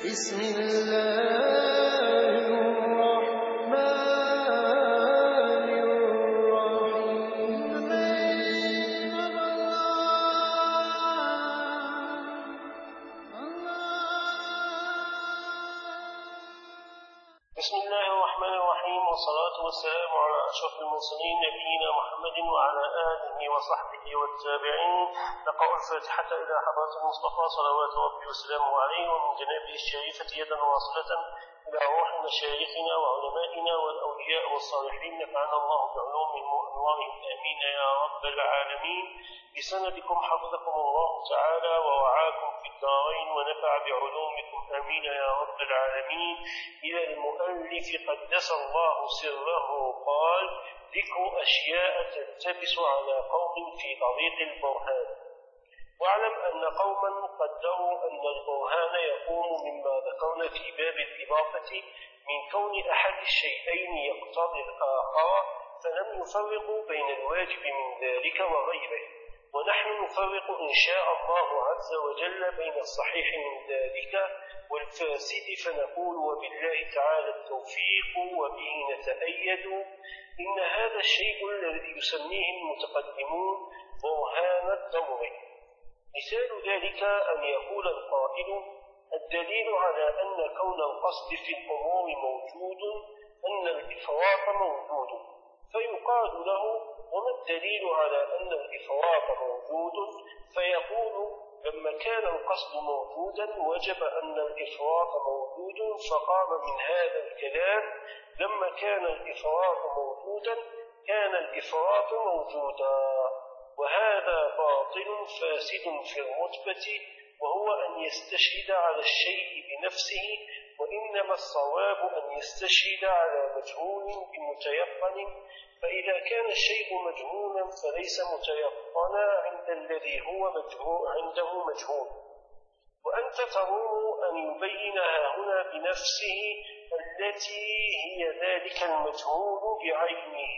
بسم الله الرحمن الرحيم بسم الله الرحمن الرحيم، والصلاة والسلام على أشرف المرسلين نبينا محمد وعلى آله وصحبه والتابعين. نقرأ الفاتحة إلى حضرة المصطفى صلوات ربي وسلامه عليه، ومن جنابه الشريفة يدا واصلة إلى روح مشايخنا وعلمائنا والأولياء والصالحين، نفعنا الله بعلومهم وأنوارهم آمين يا رب العالمين. بسندكم حفظكم الله تعالى ورعاكم في الدارين، ونفع بعلومكم آمين يا رب العالمين. إلى المؤلف قدس الله سره قال: ذكر أشياء تلتبس على قوم في طريق البرهان. واعلم أن قوما قدروا أن البرهان يقوم مما ذكرنا في باب الإضافة من كون أحد الشيئين يقتضي الآخر، فلم يفرقوا بين الواجب من ذلك وغيره، ونحن نفرق إن شاء الله عز وجل بين الصحيح من ذلك والفاسد، فنقول وبالله تعالى التوفيق وبه نتأيد. إن هذا الشيء الذي يسميه المتقدمون برهان الضمر. مثال ذلك أن يقول القائل: الدليل على أن كون القصد في الأمور موجود أن الإفراط موجود، فيقال له: وما الدليل على أن الإفراط موجود؟ فيقول: لما كان القصد موجودا وجب أن الإفراط موجود، فقام من هذا الكلام: لما كان الإفراط موجودا كان الإفراط موجودا. وهذا باطل فاسد في الرتبة، وهو أن يستشهد على الشيء بنفسه، وإنما الصواب أن يستشهد على مجهول بمتيقن، فإذا كان الشيء مجهولا فليس متيقنا عند الذي هو عنده مجهول. وأنت تروم أن يبينها هنا بنفسه التي هي ذلك المجهول بعينه.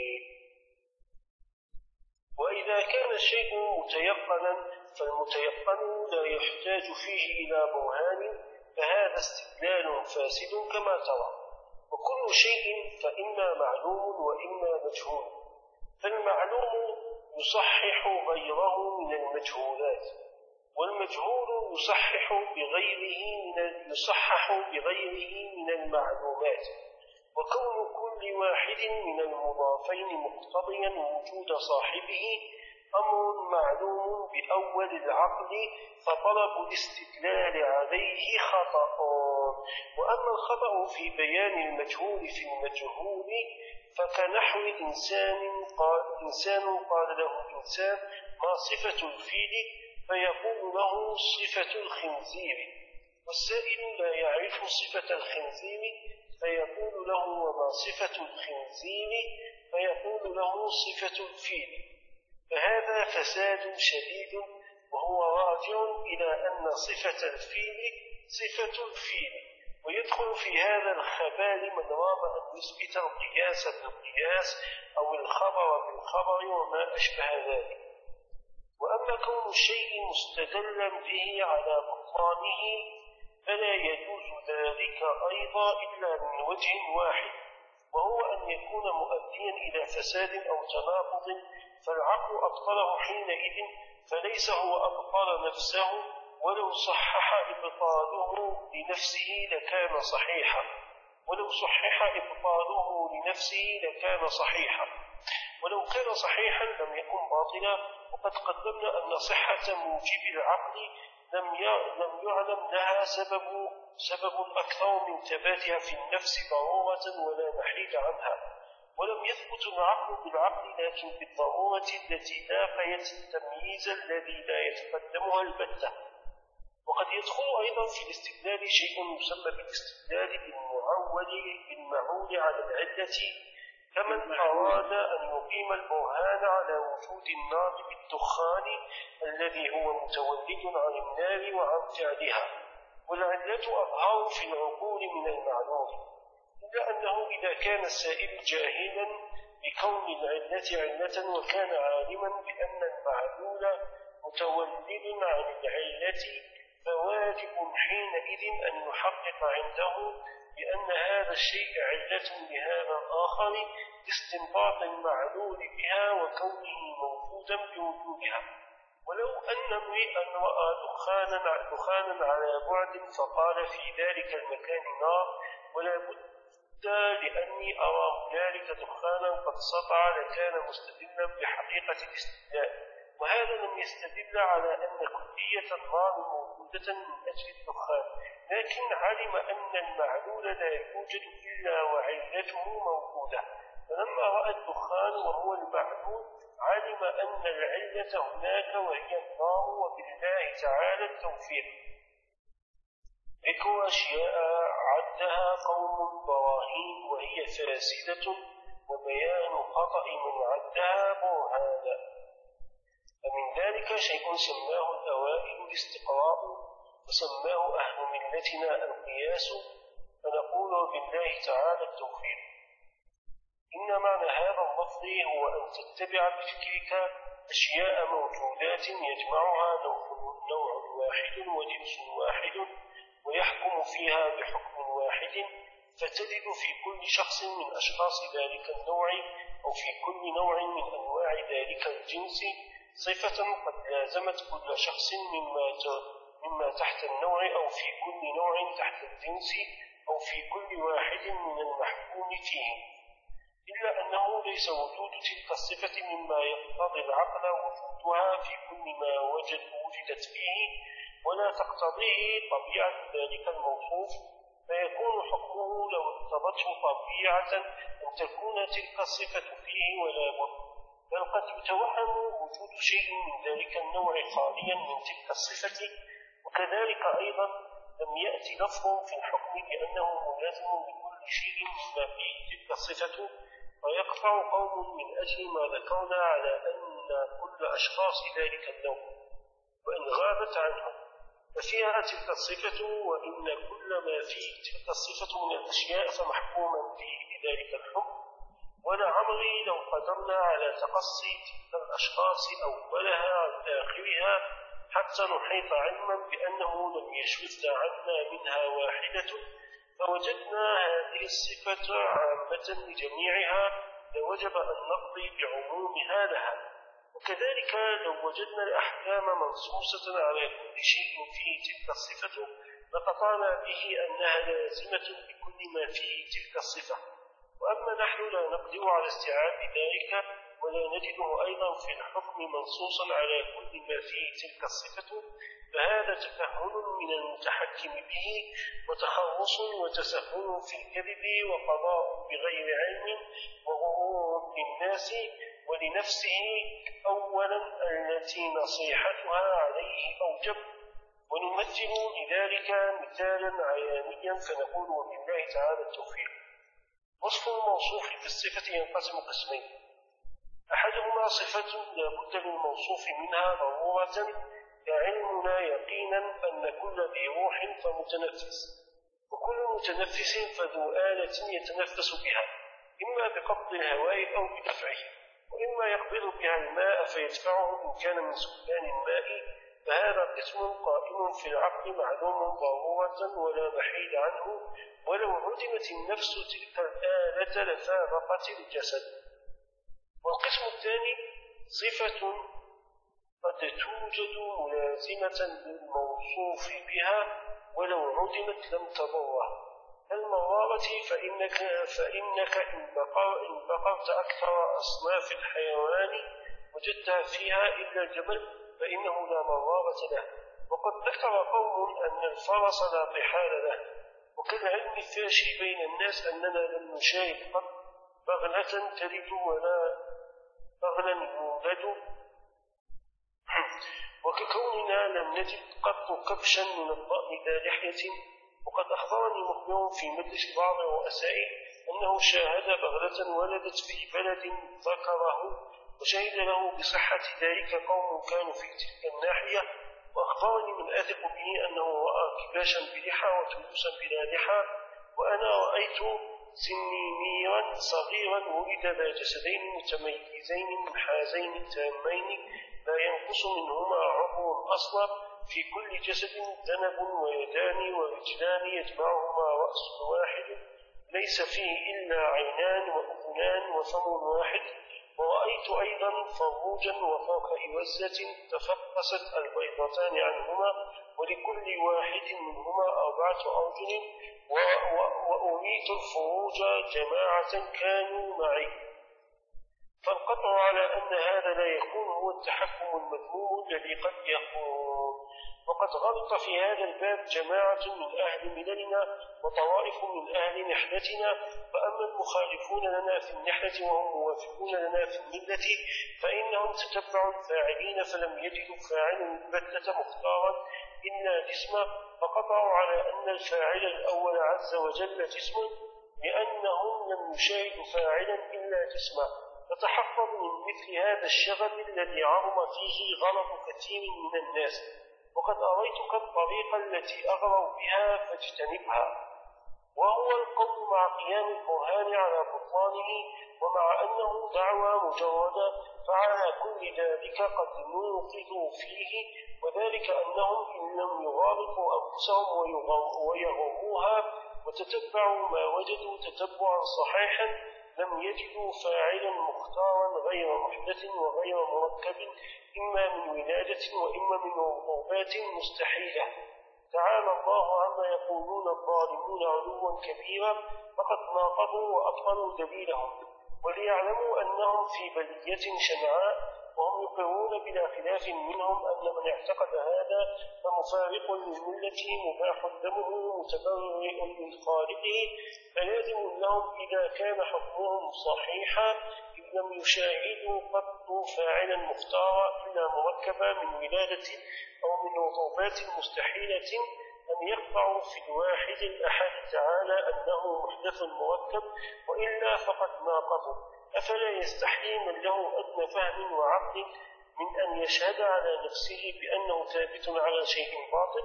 وإذا كان الشيء متيقنا فالمتيقن لا يحتاج فيه إلى برهان، فهذا استدلال فاسد كما ترى. وكل شيء فإما معلوم وإما مجهول، فالمعلوم يصحح غيره من المجهولات، والمجهول يصحح بغيره من المعلومات. وكون كل واحد من المضافين مقتضيا وجود صاحبه أمر معلوم بأول العقل، فطلب الاستدلال عليه خطأ. وأما الخطأ في بيان المجهول في المجهول فكنحو إنسان قال له إنسان: ما صفة الفيل؟ فيقول له: صفة الخنزير. والسائل لا يعرف صفة الخنزير، فيقول له: وما صفة الخنزير؟ فيقول له: صفة الفيل. فهذا فساد شديد، وهو راجع إلى أن صفة الفيل صفة الفيل. ويدخل في هذا الخبال من رام أن يثبت القياس بالقياس أو الخبر بالخبر وما أشبه ذلك. وأما كون الشيء مستدلا به على بطلانه فلا يجوز ذلك أيضا إلا من وجه واحد، وهو أن يكون مؤديا إلى فساد أو تناقض، فالعقل أبطله حينئذ، فليس هو أبطل نفسه، ولو صحح إبطاله لنفسه لكان صحيحا، ولو صحح إبطاله لنفسه لكان صحيحا، ولو كان صحيحا لم يكن باطلا. وقد قدمنا أن صحة موجب العقل لم يعلم لها سبب أكثر من ثباتها في النفس ضرورة ولا محيد عنها، ولم يثبت العقل بالعقل لكن بالضرورة التي نافيت التمييز الذي لا يتقدمها البتة. وقد يدخل أيضا في الاستدلال شيء يسمى بالاستدلال بالمعول على العلة، كمن أراد أن يقيم البرهان على وجود النار بالدخان الذي هو متولد عن النار وعن فعلها، والعلة أظهر في العقول من المعلوم، إلا أنه إذا كان السائل جاهلا بكون العلة علة وكان عالما بأن المعلول متولد عن العلة فواجب حينئذ أن يحقق عنده بأن هذا الشيء علة لهذا الآخر لاستنباط المعلول بها وكونه موجودا بوجودها. ولو أن امرئا رأى دخانا على بعد فقال في ذلك المكان نار ولا بد لأني أرى هنالك دخانا قد سطع لكان مستدلا بحقيقة الاستدلال، وهذا لم يستدل على أن كلية النار موجودة من أجل الدخان، لكن علم أن المعلول لا يوجد إلا وعلته موجودة، فلما رأى الدخان وهو المعلول علم أن العلة هناك وهي النار، وبالله تعالى التوفيق. ذكر أشياء عدها قوم براهين وهي فاسدة، وبيان خطأ من عدها برهانا. فمن ذلك شيء سماه الأوائل الاستقراء، وسماه أهل ملتنا القياس، فنقول بالله تعالى التوفيق. إن معنى هذا اللفظ هو أن تتبع بفكرك أشياء موجودات يجمعها نوع واحد وجنس واحد ويحكم فيها بحكم واحد، فتجد في كل شخص من أشخاص ذلك النوع أو في كل نوع من أنواع ذلك الجنس صفة قد لازمت كل شخص مما تحت النوع أو في كل نوع تحت الجنس أو في كل واحد من المحكوم فيه، إلا أنه ليس وجود تلك الصفة مما يقتضي العقل وجودها في كل ما وجدت فيه، ولا تقتضيه طبيعة ذلك الموصوف، فيكون حكمه لو اقتضته طبيعة أن تكون تلك الصفة فيه ولا بد، بل قد يتوهم وجود شيء من ذلك النوع خاليا من تلك الصفة. وكذلك أيضا لم يأتي لفظ في الحكم بأنه ملازم لكل شيء مما فيه تلك الصفة، ويقطع قوم من أجل ما ذكرنا على أن كل أشخاص ذلك النوع وإن غابت عنهم ففيها تلك الصفة، وإن كل ما فيه تلك الصفة من الأشياء فمحكوما فيه بذلك الحكم. ولعمري لو قدرنا على تقصي تلك الأشخاص أولها عن آخرها حتى نحيط علما بأنه لم يشذ عنا منها واحدة، فوجدنا هذه الصفة عامة لجميعها لوجب أن نقضي بعمومها لها. وكذلك لو وجدنا الأحكام منصوصة على كل شيء فيه تلك الصفة لقطعنا به أنها لازمة لكل ما فيه تلك الصفة. وأما نحن لا نقدر على استيعاب ذلك ولا نجده أيضا في الحكم منصوصا على كل ما فيه تلك الصفة، فهذا تكهن من المتحكم به وتخرص وتسهل في الكذب وقضاء بغير علم وغرور للناس ولنفسه أولا التي نصيحتها عليه أوجب. ونمثل لذلك مثالا عيانيا فنقول وبالله تعالى التوفيق. وصف الموصوف بالصفة ينقسم قسمين: أحدهما صفة لا بد للموصوف منها ضرورة كعلمنا يقينا أن كل ذي روح فمتنفس، وكل متنفس فذو آلة يتنفس بها إما بقبض الهواء أو بدفعه، وإما يقبض بها الماء فيدفعه إن كان من سكان الماء، فهذا قسم قائم في العقل معلوم ضرورة ولا محيد عنه، ولو عدمت النفس تلك الآلة لفارقت الجسد. والقسم الثاني صفة قد توجد ملازمة للموصوف بها ولو عدمت لم تضره، كالمرارة، فإنك إن بقرت أكثر أصناف الحيوان وجدتها فيها إلا الجمل فإنه لا مرارة له. وقد ذكر قوم أن الفرس لا طحال له، وكالعلم الفاشي بين الناس أننا لم نشاهد قط بغلة تلد ولا بغلا يولد، وككوننا لم نجد قط كبشا من الضأن ذا لحية. وقد أخبرني مخبر في مجلس بعض الرؤساء أنه شاهد بغلة ولدت في بلد ذكره، وشهد له بصحة ذلك قوم كانوا في تلك الناحية، وأخبرني من أثق به أنه رأى كباشا بلحى وتلوسا بلا لحى، وأنا رأيت سنيميرا صغيرا ولد ذا جسدين متميزين منحازين تامين لا ينقص منهما عضو أصلا في كل جسد ذنب ويدان ورجلان يجمعهما رأس واحد ليس فيه إلا عينان وأذنان وفم واحد. ورأيت أيضا فروجا وفوق إوزة تفقست البيضتان عنهما ولكل واحد منهما 4 أرجل. وأريت الفروج جماعة كانوا معي. فالقطع على أن هذا لا يكون هو التحكم المذموم الذي قد يكون. وقد غلط في هذا الباب جماعة من أهل مللنا وطوائف من أهل نحلتنا. فأما المخالفون لنا في النحلة وهم موافقون لنا في الملة فإنهم تتبعوا الفاعلين فلم يجدوا فاعلا البتة مختارا إلا جسما. فقطعوا على أن الفاعل الأول عز وجل جسم لأنهم لم يشاهدوا فاعلا إلا جسما. فتحفظوا من مثل هذا الشغب الذي عظم فيه غلط كثير من الناس. وقد أريتك الطريقة التي أغروا بها فاجتنبها. وهو القول مع قيام البرهان على بطلانه ومع أنه دعوى مجردة فعلى كل ذلك قد نوقظوا فيه. وذلك أنهم إن لم يغالطوا أنفسهم ويغروها وتتبعوا ما وجدوا تتبعا صحيحا لم يجدوا فاعلا مختارا غير محدث وغير مركب إما من ولادة وإما من رغبات مستحيلة. تعالى الله عما يقولون الظالمون علوا كبيرا. فقد ناقضوا وأبطلوا دليلهم وليعلموا أنهم في بلية شنعاء. وهم يقرون بلا خلاف منهم أن من اعتقد هذا فمفارق للملة مباح دمه متبرئ من خالقه. فلازم لهم إذا كان حكمهم صحيحا إذ لم يشاهدوا قط فاعلا مختارا إلا مركبا من ولادة أو من رطوبات مستحيلة أن يقطعوا في الواحد الأحد تعالى أنه محدث مركب وإلا فقد ناقضوا. أفلا يستحيي من له أدنى فهم وعقل من أن يشهد على نفسه بأنه ثابت على شيء باطل؟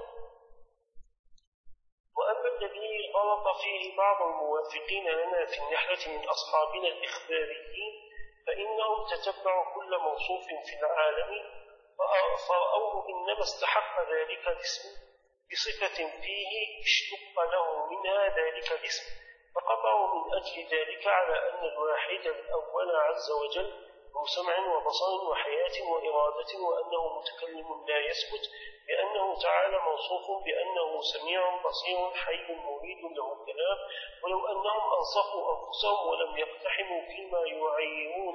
وأما الذي غلط فيه بعض الموافقين لنا في النحلة من أصحابنا الإخباريين فإنهم تتبعوا كل موصوف في العالم فرأوه إنما استحق ذلك الاسم بصفة فيه اشتق له منها ذلك الاسم. فقطعوا من أجل ذلك على أن الواحد الأول عز وجل ذو سمع وبصر وحياة وإرادة وأنه متكلم لا يثبت بأنه تعالى موصوف بأنه سميع بصير حي مريد له الكلام. ولو أنهم أنصفوا أنفسهم ولم يقتحموا فيما يعيرون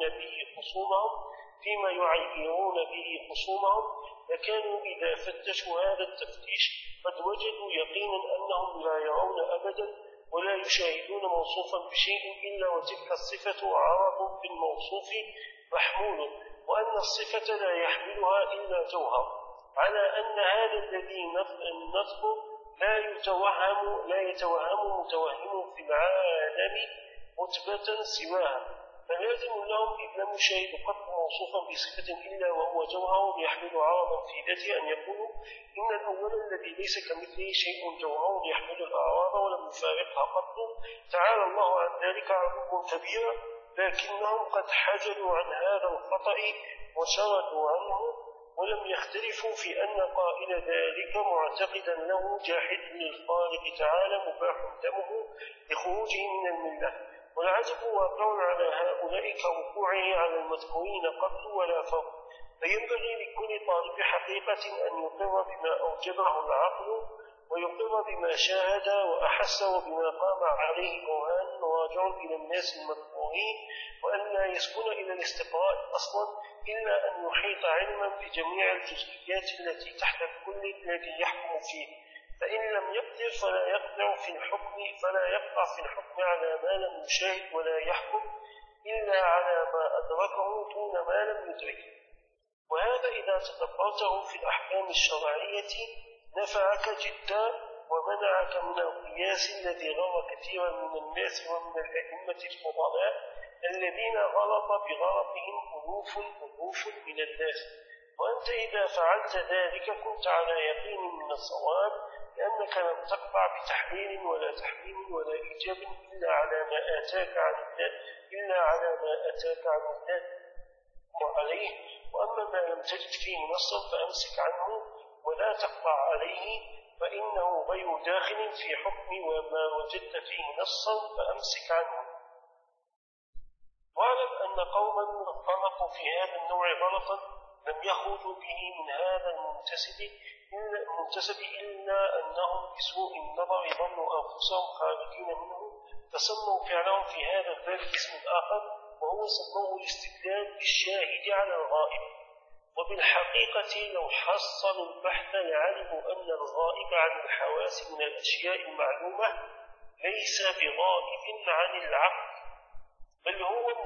به خصومهم لكانوا إذا فتشوا هذا التفتيش قد وجدوا يقينا أنهم لا يرون أبدا ولا يشاهدون موصوفا بشيء إلا وتلك الصفة عرض بالموصوف محمول وأن الصفة لا يحملها إلا جوهر. على أن هذا الذي نطلب لا يتوهم متوهم في العالم رتبة سواها. فلازم لهم إذ لم يشاهدوا قط موصوفا بصفة إلا وهو جوهر يحمل عرضا في ذاته أن يقولوا إن الأول الذي ليس كمثله شيء جوهر يحمل الأعراض ولم يفارقها قط تعالى الله عن ذلك علوا كبيرا. لكنهم قد حجلوا عن هذا الخطأ وشردوا عنه ولم يختلفوا في أن قائل ذلك معتقدا له جاحد للخالق تعالى مباح دمه لخروجه من الملة. والعجب واقع على هؤلاء كوقوعه على المذكورين قبل ولا فرق. فينبغي لكل طالب حقيقة أن يقر بما أوجبه العقل ويقر بما شاهد وأحس وبما قام عليه برهان راجع إلى الناس المذكورين وأن لا يسكن إلى الاستقراء أصلا إلا أن يحيط علما بجميع الجزئيات التي تحت الكل الذي يحكم فيه. فإن لم يقدر فلا يقطع في الحكم على ما لم يشاهد ولا يحكم إلا على ما أدركه دون ما لم يدرك. وهذا إذا تدبرته في الأحكام الشرعية نفعك جدا ومنعك من القياس الذي غر كثيرا من الناس ومن الأئمة الفضلاء الذين غلط بغرضهم ألوف من الناس. وأنت إذا فعلت ذلك كنت على يقين من الصواب لأنك لم تقطع بتحليل ولا تحريم ولا إيجاب إلا على ما أتاك عن الله وعليه. وأما ما لم تجد فيه نصا فأمسك عنه ولا تقطع عليه، فإنه غير داخل في حكم، وما وجدت فيه نصا فأمسك عنه. واعلم أن قوما غلطوا في هذا النوع غلطا لم يخرجوا به من هذا المنتسب إلا أنهم بسوء النظر ظنوا أنفسهم خارجين منه، فسموا فعلهم في هذا الباب باسم آخر، وهو سموه الاستدلال بالشاهد على الغائب. وبالحقيقة لو حصلوا البحث لعلموا أن الغائب عن الحواس من الأشياء المعلومة ليس بغائب عن العقل، بل هو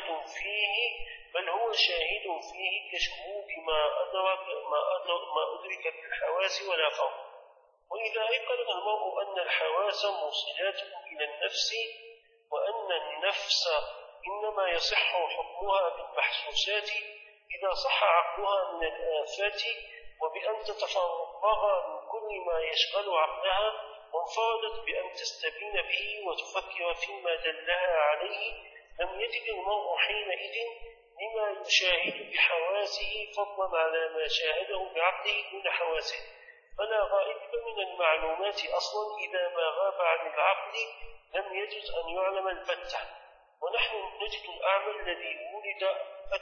شاهد فيه كشهود ما أدرك بالحواس ولا فرق. وإذا أيقن المرء أن الحواس موصلات إلى النفس، وأن النفس إنما يصح حكمها بالمحسوسات إذا صح عقلها من الآفات، وبأن تتفرغ من كل ما يشغل عقلها، وانفردت بأن تستبين به وتفكر فيما دلها عليه، لم يجد المرء حينئذ لما يشاهد بحواسه فضلا على ما شاهده بعقله دون حواسه. فلا غائب من المعلومات أصلا إذا ما غاب عن العقل لم يجوز أن يعلم البتة. ونحن نجد الأعمى الذي ولد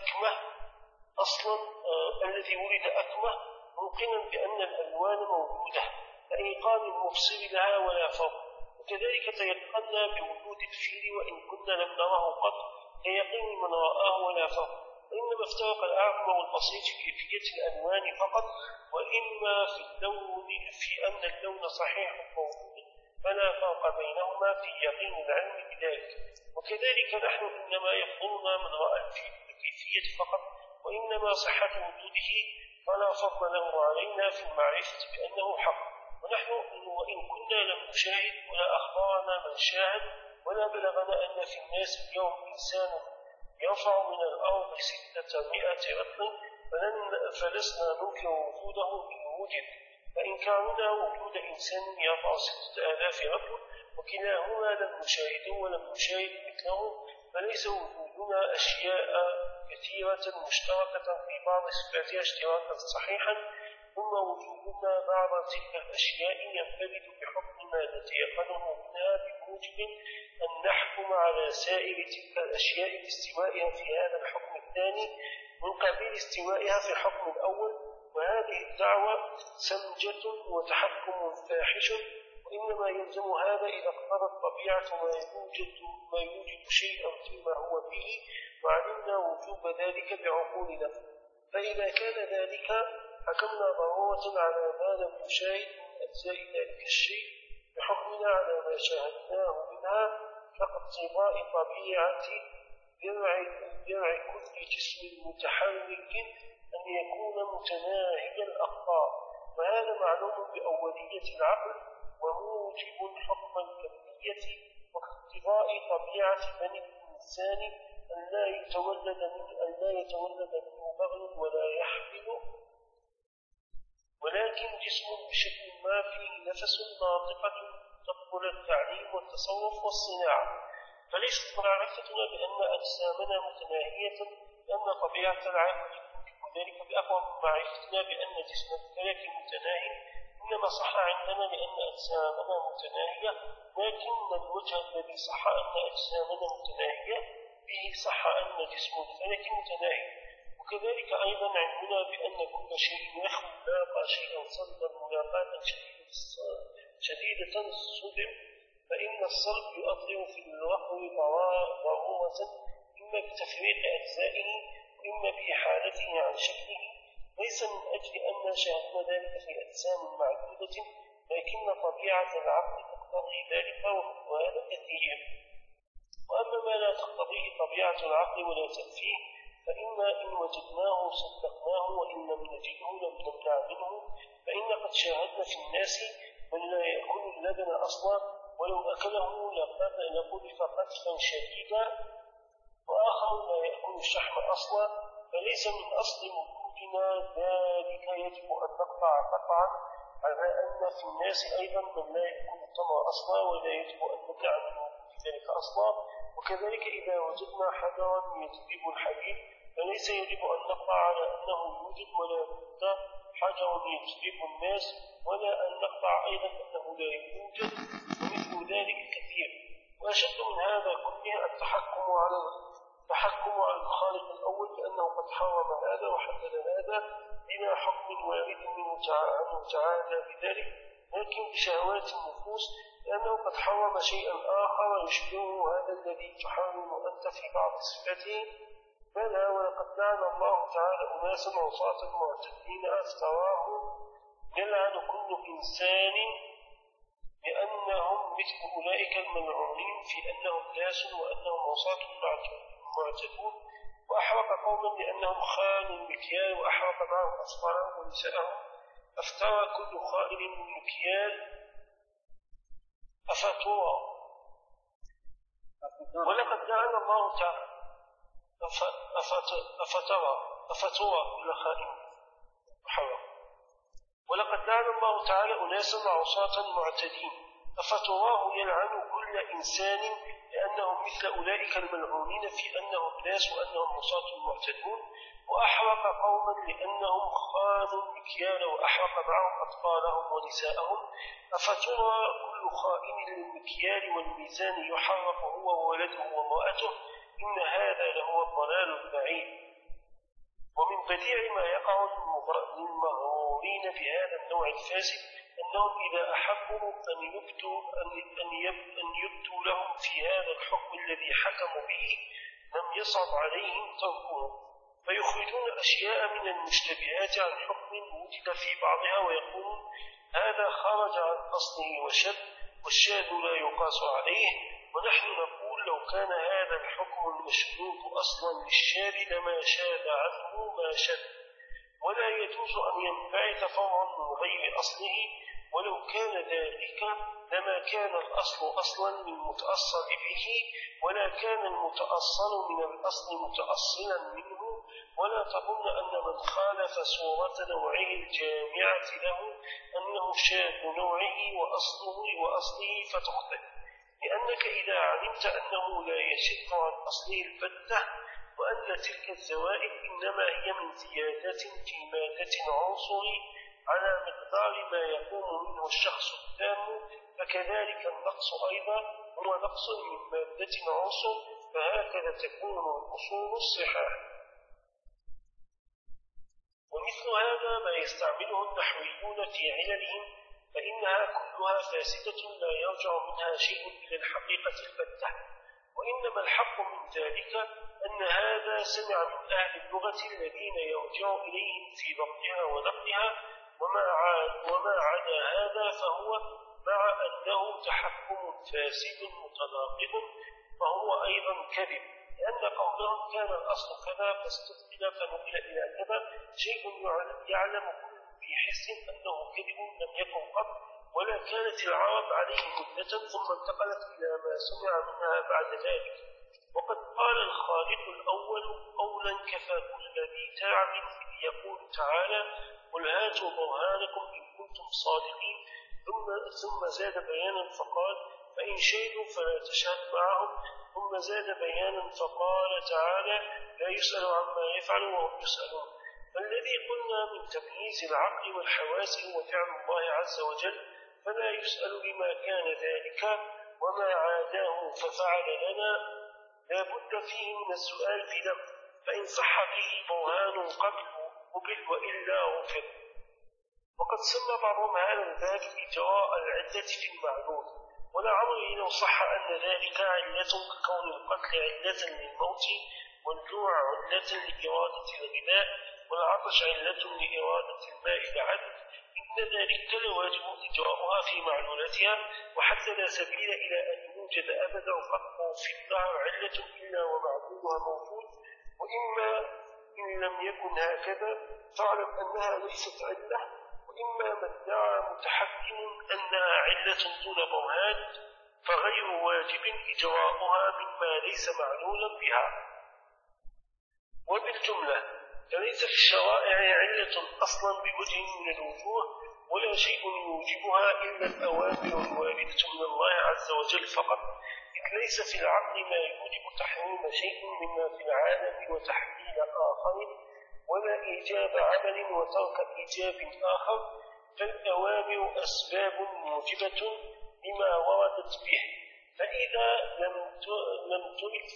أكمه موقنا بأن الألوان موجودة كإيقان المبصر لها ولا فرق. وكذلك تيقنا بوجود الفيل وإن كنا لم نره قط كيقين من رآه ولا فرق. وإنما افترق الأعمى والبصير في كيفية الألوان فقط، وإما في أن اللون صحيح موجود، فلا فرق بينهما في يقين العلم بذلك. وكذلك نحن إنما يفضلنا من رأى الكيفية فقط، وإنما صحة وجوده فلا فضل له علينا في المعرفة بأنه حق. ونحن وإن كنا لم نشاهد ولا أخبرنا من شاهد ولا بلغنا أن في الناس اليوم إنسان يرفع من الأرض 600 رطل فلسنا ننكر وجوده إن وجد، فإنكارنا وجود إنسان يرفع 6000 رطل وكلاهما لم نشاهده ولم نشاهد مثله، فليس وجودنا أشياء كثيرة مشتركة في بعض صفاتها اشتراكا صحيحا، ثم وجودنا بعض تلك الأشياء ينفرد بحكم ما نتيقنه منها بموجب أن نحكم على سائر تلك الأشياء باستوائها في هذا الحكم الثاني من قبيل استوائها في الحكم الأول. وهذه الدعوة سمجة وتحكم فاحش، وإنما يلزم هذا إذا اقتضت طبيعة ما يوجد شيئا فيما هو فيه، وعلمنا وجوب ذلك بعقولنا. فإذا كان ذلك حكمنا ضرورة على ما لم نشاهد من أجزاء ذلك الشيء بحكمنا على ما شاهدناه منها، كاقتضاء طبيعة درع كل جسم متحرك أن يكون متناهي الأقطار، وهذا معلوم بأولية العقل وموجب حكم الكمية، واقتضاء طبيعة بني الإنسان أن لا يتولد منه بغل ولا يحمل، ولكن جسم بشكل ما فيه نفس ناطقة تقبل التعليم والتصرف والصناعة. فليست معرفتنا بأن أجسامنا متناهية لأن طبيعة العقل توجب ذلك بأقوى من معرفتنا بأن جسم الفلك متناهي، إنما صح عندنا لأن أجسامنا متناهية، لكن الوجه الذي صح أن أجسامنا متناهية به صح أن جسم الفلك متناهي. وكذلك أيضا علمنا بأن كل شيء يخلو لاقى شيئا صلبا ملاقاة شديدة الصدر، فإن الصلب يؤثر في الوقر ضرورة إما بتفريق أجزائه وإما بإحالته عن شكله، ليس من أجل أن شاهدنا ذلك في أجسام معدودة، لكن طبيعة العقل تقتضي ذلك وهذا كثير. وأما ما لا تقتضيه طبيعة العقل ولا تنفيه فإما إن وجدناه صدقناه وإن لم نجده لم نمنع منه. فإن قد شاهدنا في الناس من لا يأكل اللبن أصلا ولو أكله لقذف قذفا شديدا، وآخر لا يأكل الشحم أصلا، فليس من أصل وجودنا ذلك يجب أن نقطع قطعا على أن في الناس أيضا من لا يكون التمر أصلا ولا يجب أن نمنع منه في ذلك أصلا. وكذلك إذا وجدنا حجرا يجذب الحديد فليس يجب أن نقطع على أنه يوجد ولا بد حجر يجذب الناس، ولا أن نقطع أيضا أنه لا يوجد، ومثل ذلك كثير. وأشد من هذا كله التحكم على الخالق الأول لأنه قد حرم هذا وحدد هذا بلا حكم وارد منه تعالى بذلك، لكن بشهوات النفوس، لأنه قد حرم شيئا آخر يشبهه هذا الذي تحرم أنت في بعض صفاته. بلى ولقد لعن الله تعالى أناسا عصاة معتدين أفتراه يلعن كل إنسان لأنهم مثل أولئك الملعونين في أنهم ناس وأنهم عصاة معتدون، وأحرق قوما لأنهم خانوا المكيال وأحرق معهم أطفالهم ونساءهم. أفترى كل خائن المكيال أفترى ولقد لعن الله تعالى أفترى كل خائن محرم. ولقد لعن الله تعالى أناسا عصاة معتدين أفتراه يلعن كل إنسان لأنهم مثل أولئك الملعونين في أنهم ناس وأنهم عصاة معتدون، وأحرق قوما لأنهم خانوا المكيال وأحرق معهم أطفالهم ونساءهم. أفترى كل خائن للمكيال والميزان يحرق هو وولده وامرأته، إن هذا لهو الضلال البعيد. ومن بديع ما يقع للمغرورين بهذا النوع الفاسد أنهم إذا أحبوا أن يبدوا لهم في هذا الحكم الذي حكموا به لم يصعب عليهم تركه، فيخرجون أشياء من المشتبهات عن حكم وجد في بعضها ويقولون هذا خرج عن أصله وشد والشاذ لا يقاس عليه. ونحن نقول لو كان هذا الحكم المشروط أصلا للشاذ لما شاذ عنه ما شد، ولا يجوز أن ينبعث فورا من غير أصله، ولو كان ذلك لما كان الأصل أصلا للمتأصل به، ولا كان المتأصل من الأصل متأصلا منه. ولا تظن أن من خالف صورة نوعه الجامعة له أنه شاذ نوعه وأصله فتخطئ، لأنك إذا علمت أنه لا يشد عن أصله البتة وأن تلك الزوائد إنما هي من زيادات في مادة عنصر على مقدار ما يقوم منه الشخص التام، فكذلك النقص أيضا هو نقص من مادة عنصر، فهكذا تكون الأصول الصحاح. ومثل هذا ما يستعمله النحويون في عللهم فإنها كلها فاسدة لا يرجع منها شيء إلى الحقيقة البتة، وإنما الحق من ذلك أن هذا سمع من أهل اللغة الذين يرجع إليهم في ضبطها ونقلها، وما عدا هذا فهو مع أنه تحكم فاسد متناقض فهو أيضا كذب، لأن قولهم كان الأصل كذا فاستثقل فنقل إلى كذا شيء يعلم كل في حس أنه كذب لم يكن قط، ولا كانت العرب عليه مدة ثم انتقلت إلى ما سمع منها بعد ذلك. وقد قال الخالق الأول قولا كفى كل ذي تعب يقول تعالى قل هاتوا برهانكم إن كنتم صادقين، ثم زاد بيانا فقال فإن شهدوا فلا تشهد معهم، ثم زاد بيانا فقال تعالى لا يسأل عما يفعل وهم يسألون. فالذي قلنا من تمييز العقل والحواس هو فعل الله عز وجل، فلا يسأل لما كان ذلك، وما عاداه ففعل لنا لا بد فيه من السؤال بلم، فإن صح به برهان قبل وإلا غفر. وقد سمى بعضهم هذا الباب إجراء العدة في المعلوم، ولعمري لو صح أن ذلك علة ككون القتل علة للموت، والجوع علة لإرادة الغذاء، والعطش علة لإرادة الماء العذب، إن ذلك لواجب إجراؤها في معلولتها، وحتى لا سبيل إلى أن يوجد أبدا قط في الدهر علة إلا ومعلولها موجود. وإما إن لم يكن هكذا فاعلم أنها ليست علة، وإما ما ادعى متحكم أنها علة دون برهان فغير واجب إجراؤها مما ليس معلولا بها. وبالجملة فليس في الشرائع علة أصلا بوجه من الوجوه ولا شيء يوجبها إلا الأوامر الواردة من الله عز وجل فقط، إذ ليس في العقل ما يوجب تحريم شيء مما في العالم وتحليل آخر، ولا إيجاب عمل وترك إيجاب آخر، فالأوامر أسباب موجبة لما وردت به، فإذا لم ترد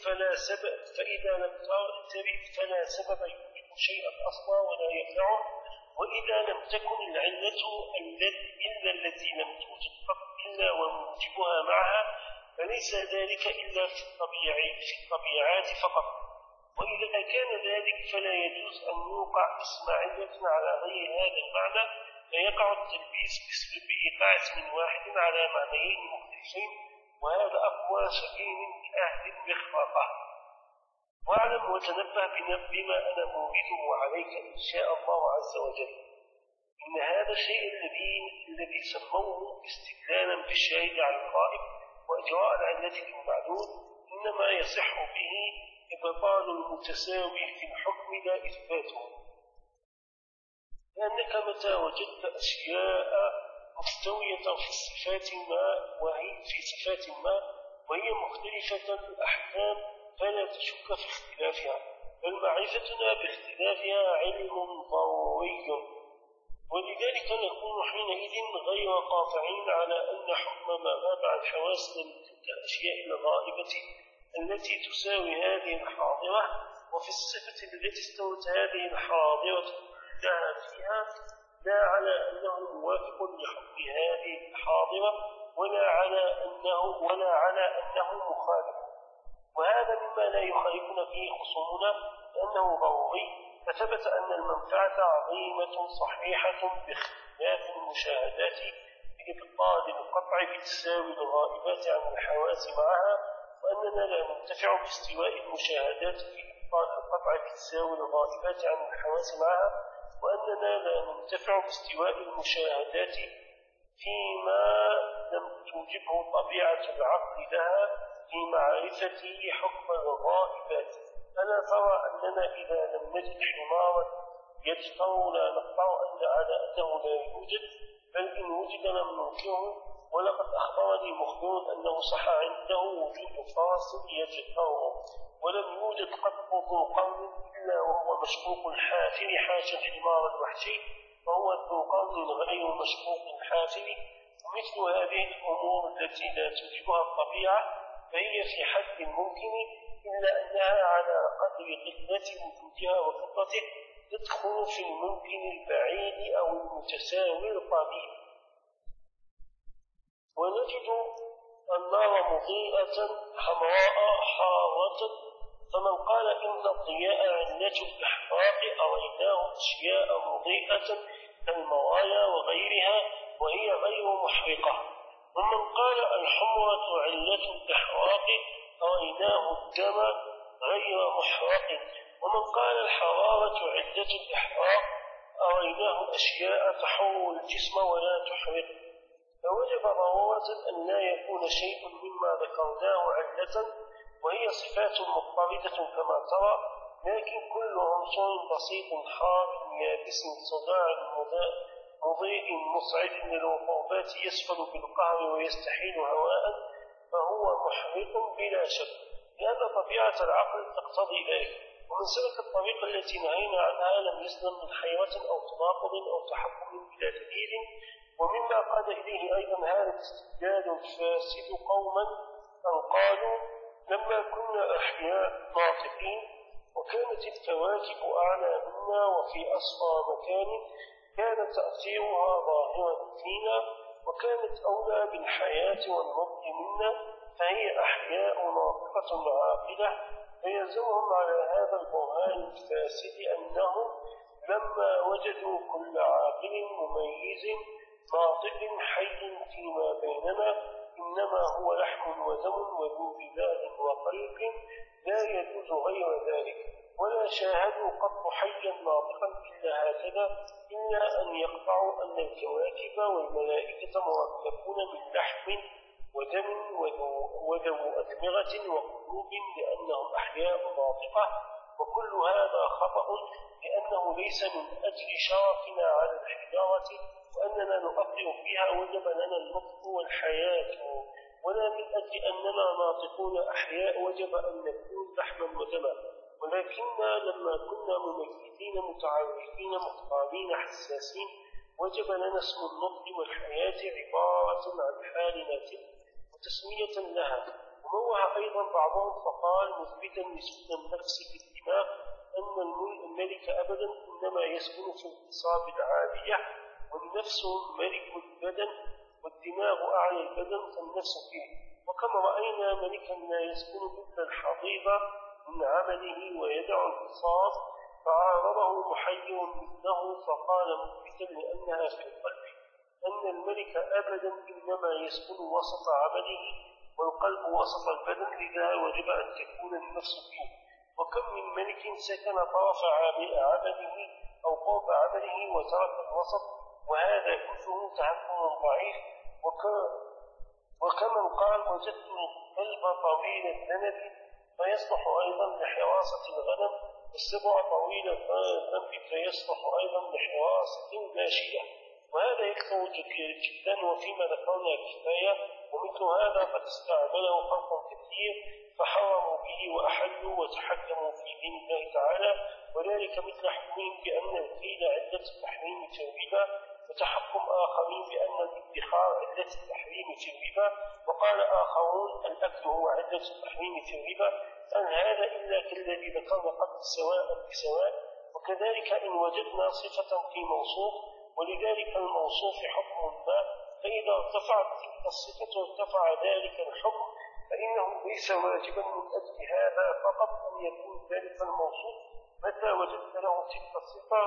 فلا سبب يوجب شيئا أصلا ولا يمنعه، وإذا لم تكن العلة إلا التي لم توجد قط إلا وموجبها معها، فليس ذلك إلا في الطبيعات فقط. وإذا كان ذلك فلا يجوز أن يوقع اسم علة على غير هذا المعنى، فيقع التلبيس بإيقاع اسم واحد على معنيين مختلفين، وهذا أقوى سبيل لأهل المخرقة. واعلم وتنبه بما أنا مورده عليك إن شاء الله عز وجل، إن هذا الشيء الذي سموه استدلالا بالشهيد على الغائب وإجراء العلة بالمعلوم إنما يصح به إبطال المتساوي في الحكم لا إثباته، لأنك متى وجدت أشياء مستوية في صفات ما وهي مختلفة الأحكام فلا تشك في اختلافها، بل معرفتنا باختلافها علم ضروري، ولذلك نكون حينئذ غير قاطعين على أن حكم ما غاب عن حواسنا من تلك الأشياء الغائبة التي تساوي هذه الحاضرة، وفي الصفة التي استوت هذه الحاضرة لها فيها، لا على أنه موافق لحكم هذه الحاضرة ولا على أنه مخالف، وهذا مما لا يخالفنا فيه خصومنا لأنه ضروري. فثبت أن المنفعة عظيمة صحيحة باختلاف المشاهدات بإبطال القطع بتساوي الغائبات عن الحواس معها، وأننا لا ننتفع باستواء المشاهدات في إبطال القطع بتساوي الغائبات عن الحواس معها، وأننا لا ننتفع باستواء المشاهدات فيما لم توجبه طبيعة العقل لها في معرفته حكم الغائبات. ألا ترى أننا إذا لم نجد حمارا يجفر لا نقطع على أنه لا يوجد، بل إن وجد لم ننكره، ولقد أخبرني مخبر أنه صح عنده وجود فرس يجفره، ولم يوجد قط ذو قرن إلا وهو مشقوق الحافر حاشا الحمار الوحشي، وهو ذو قرن غير مشقوق الحافر. ومثل هذه الأمور التي لا توجبها الطبيعة فهي في حد الممكن، إلا أنها على قدر قلة وجودها وكثرته تدخل في الممكن البعيد أو المتساوي القريب. ونجد النار مضيئة حمراء حارة، فمن قال إن الضياء علة الإحراق أريناه أشياء مضيئة كالمرايا وغيرها وهي غير محرقة، ومن قال الحمرة علة الإحراق أريناه الدم غير محرق، ومن قال الحرارة علة الإحراق أريناه أشياء تحر الجسم ولا تحرق. فوجب ضرورة أن لا يكون شيء مما ذكرناه علة، وهي صفات مضطردة كما ترى، لكن كل عنصر بسيط حار يابس صداع مضيء مصعد للرطوبات يسفل بالقهر ويستحيل هواء فهو محرق بلا شك، لأن طبيعة العقل تقتضي ذلك. ومن سلك الطريق التي نهينا عنها لم يسلم من حيرة أو تناقض أو تحكم بلا دليل. ومما قاد إليه أيضا هذا الاستدلال الفاسد قوما أن قالوا لما كنا أحياء ناطقين وكانت الكواكب أعلى منا وفي أصفى مكان كان تأثيرها ظاهرا فينا وكانت أولى بالحياة والنطق منا، فهي أحياء ناطقة عاقلة، فيلزمهم على هذا البرهان الفاسد أنهم لما وجدوا كل عاقل مميز ناطق حي فيما بيننا إنما هو لحم ودم وذو بلاد وقلب لا يجوز غير ذلك، ولا شاهدوا قط حيا ناطقا إلا هكذا، إلا أن يقطعوا أن الكواكب والملائكة مركبون من لحم ودم وذو أدمغة وقلوب لأنهم أحياء ناطقة، وكل هذا خطأ لأنه ليس من أجل شرفنا على الحجارة وأننا نؤثر فيها وجب لنا النطق والحياة، ولا من أجل أننا ناطقون أحياء وجب أن نكون لحما ودما، ولكننا لما كنا مميزين متعرفين مختارين حساسين وجب لنا اسم النطق والحياة عبارة عن حالنا وتسمية لها. وموه أيضا بعضهم فقال مثبتا لسكن النفس في الدماغ أن الملك أبدا إنما يسكن في الانتصاب العالية، والنفس ملك البدن والدماغ أعلى البدن فالنفس فيه. وكما رأينا ملكا لا يسكن إلا الحضيض من عمله ويدع الانتصاب، فعارضه محير مثله فقال مثبتا لأنها في القلب أن الملك أبدا إنما يسكن وسط عمله والقلب وسط البدن، لذا وجب أن تكون النفس فيه. وكم من ملك سكن طرف عمله أو قرب عمله وترك الوسط، وهذا كله تحكم ضعيف. وكمن قال وجدت الكلب طويل الذنب فيصلح أيضا لحراسة الغنم، والسبع طويل الذنب فيصلح أيضا لحراسة الماشية، وهذا يكثر جدا وفيما ذكرنا كفاية. ومثل هذا قد استعمله خلق كثير فحرموا به وأحلوا وتحكموا في دين الله تعالى، وذلك مثل حكمهم بأن الكيل عدة التحريم في الربا، وتحكم آخرين بأن الادخار عدة التحريم في الربا، وقال آخرون الأكل هو عدة التحريم في الربا. أن هذا إلا كالذي ذكرنا قبل سواء بسواء. وكذلك إن وجدنا صفة في موصوف ولذلك الموصوف حكم ما، فإذا ارتفعت تلك الصفة وارتفع ذلك الحكم فإنه ليس واجبا من أجل هذا فقط أن يكون ذلك الموصوف متى وجدت له تلك الصفة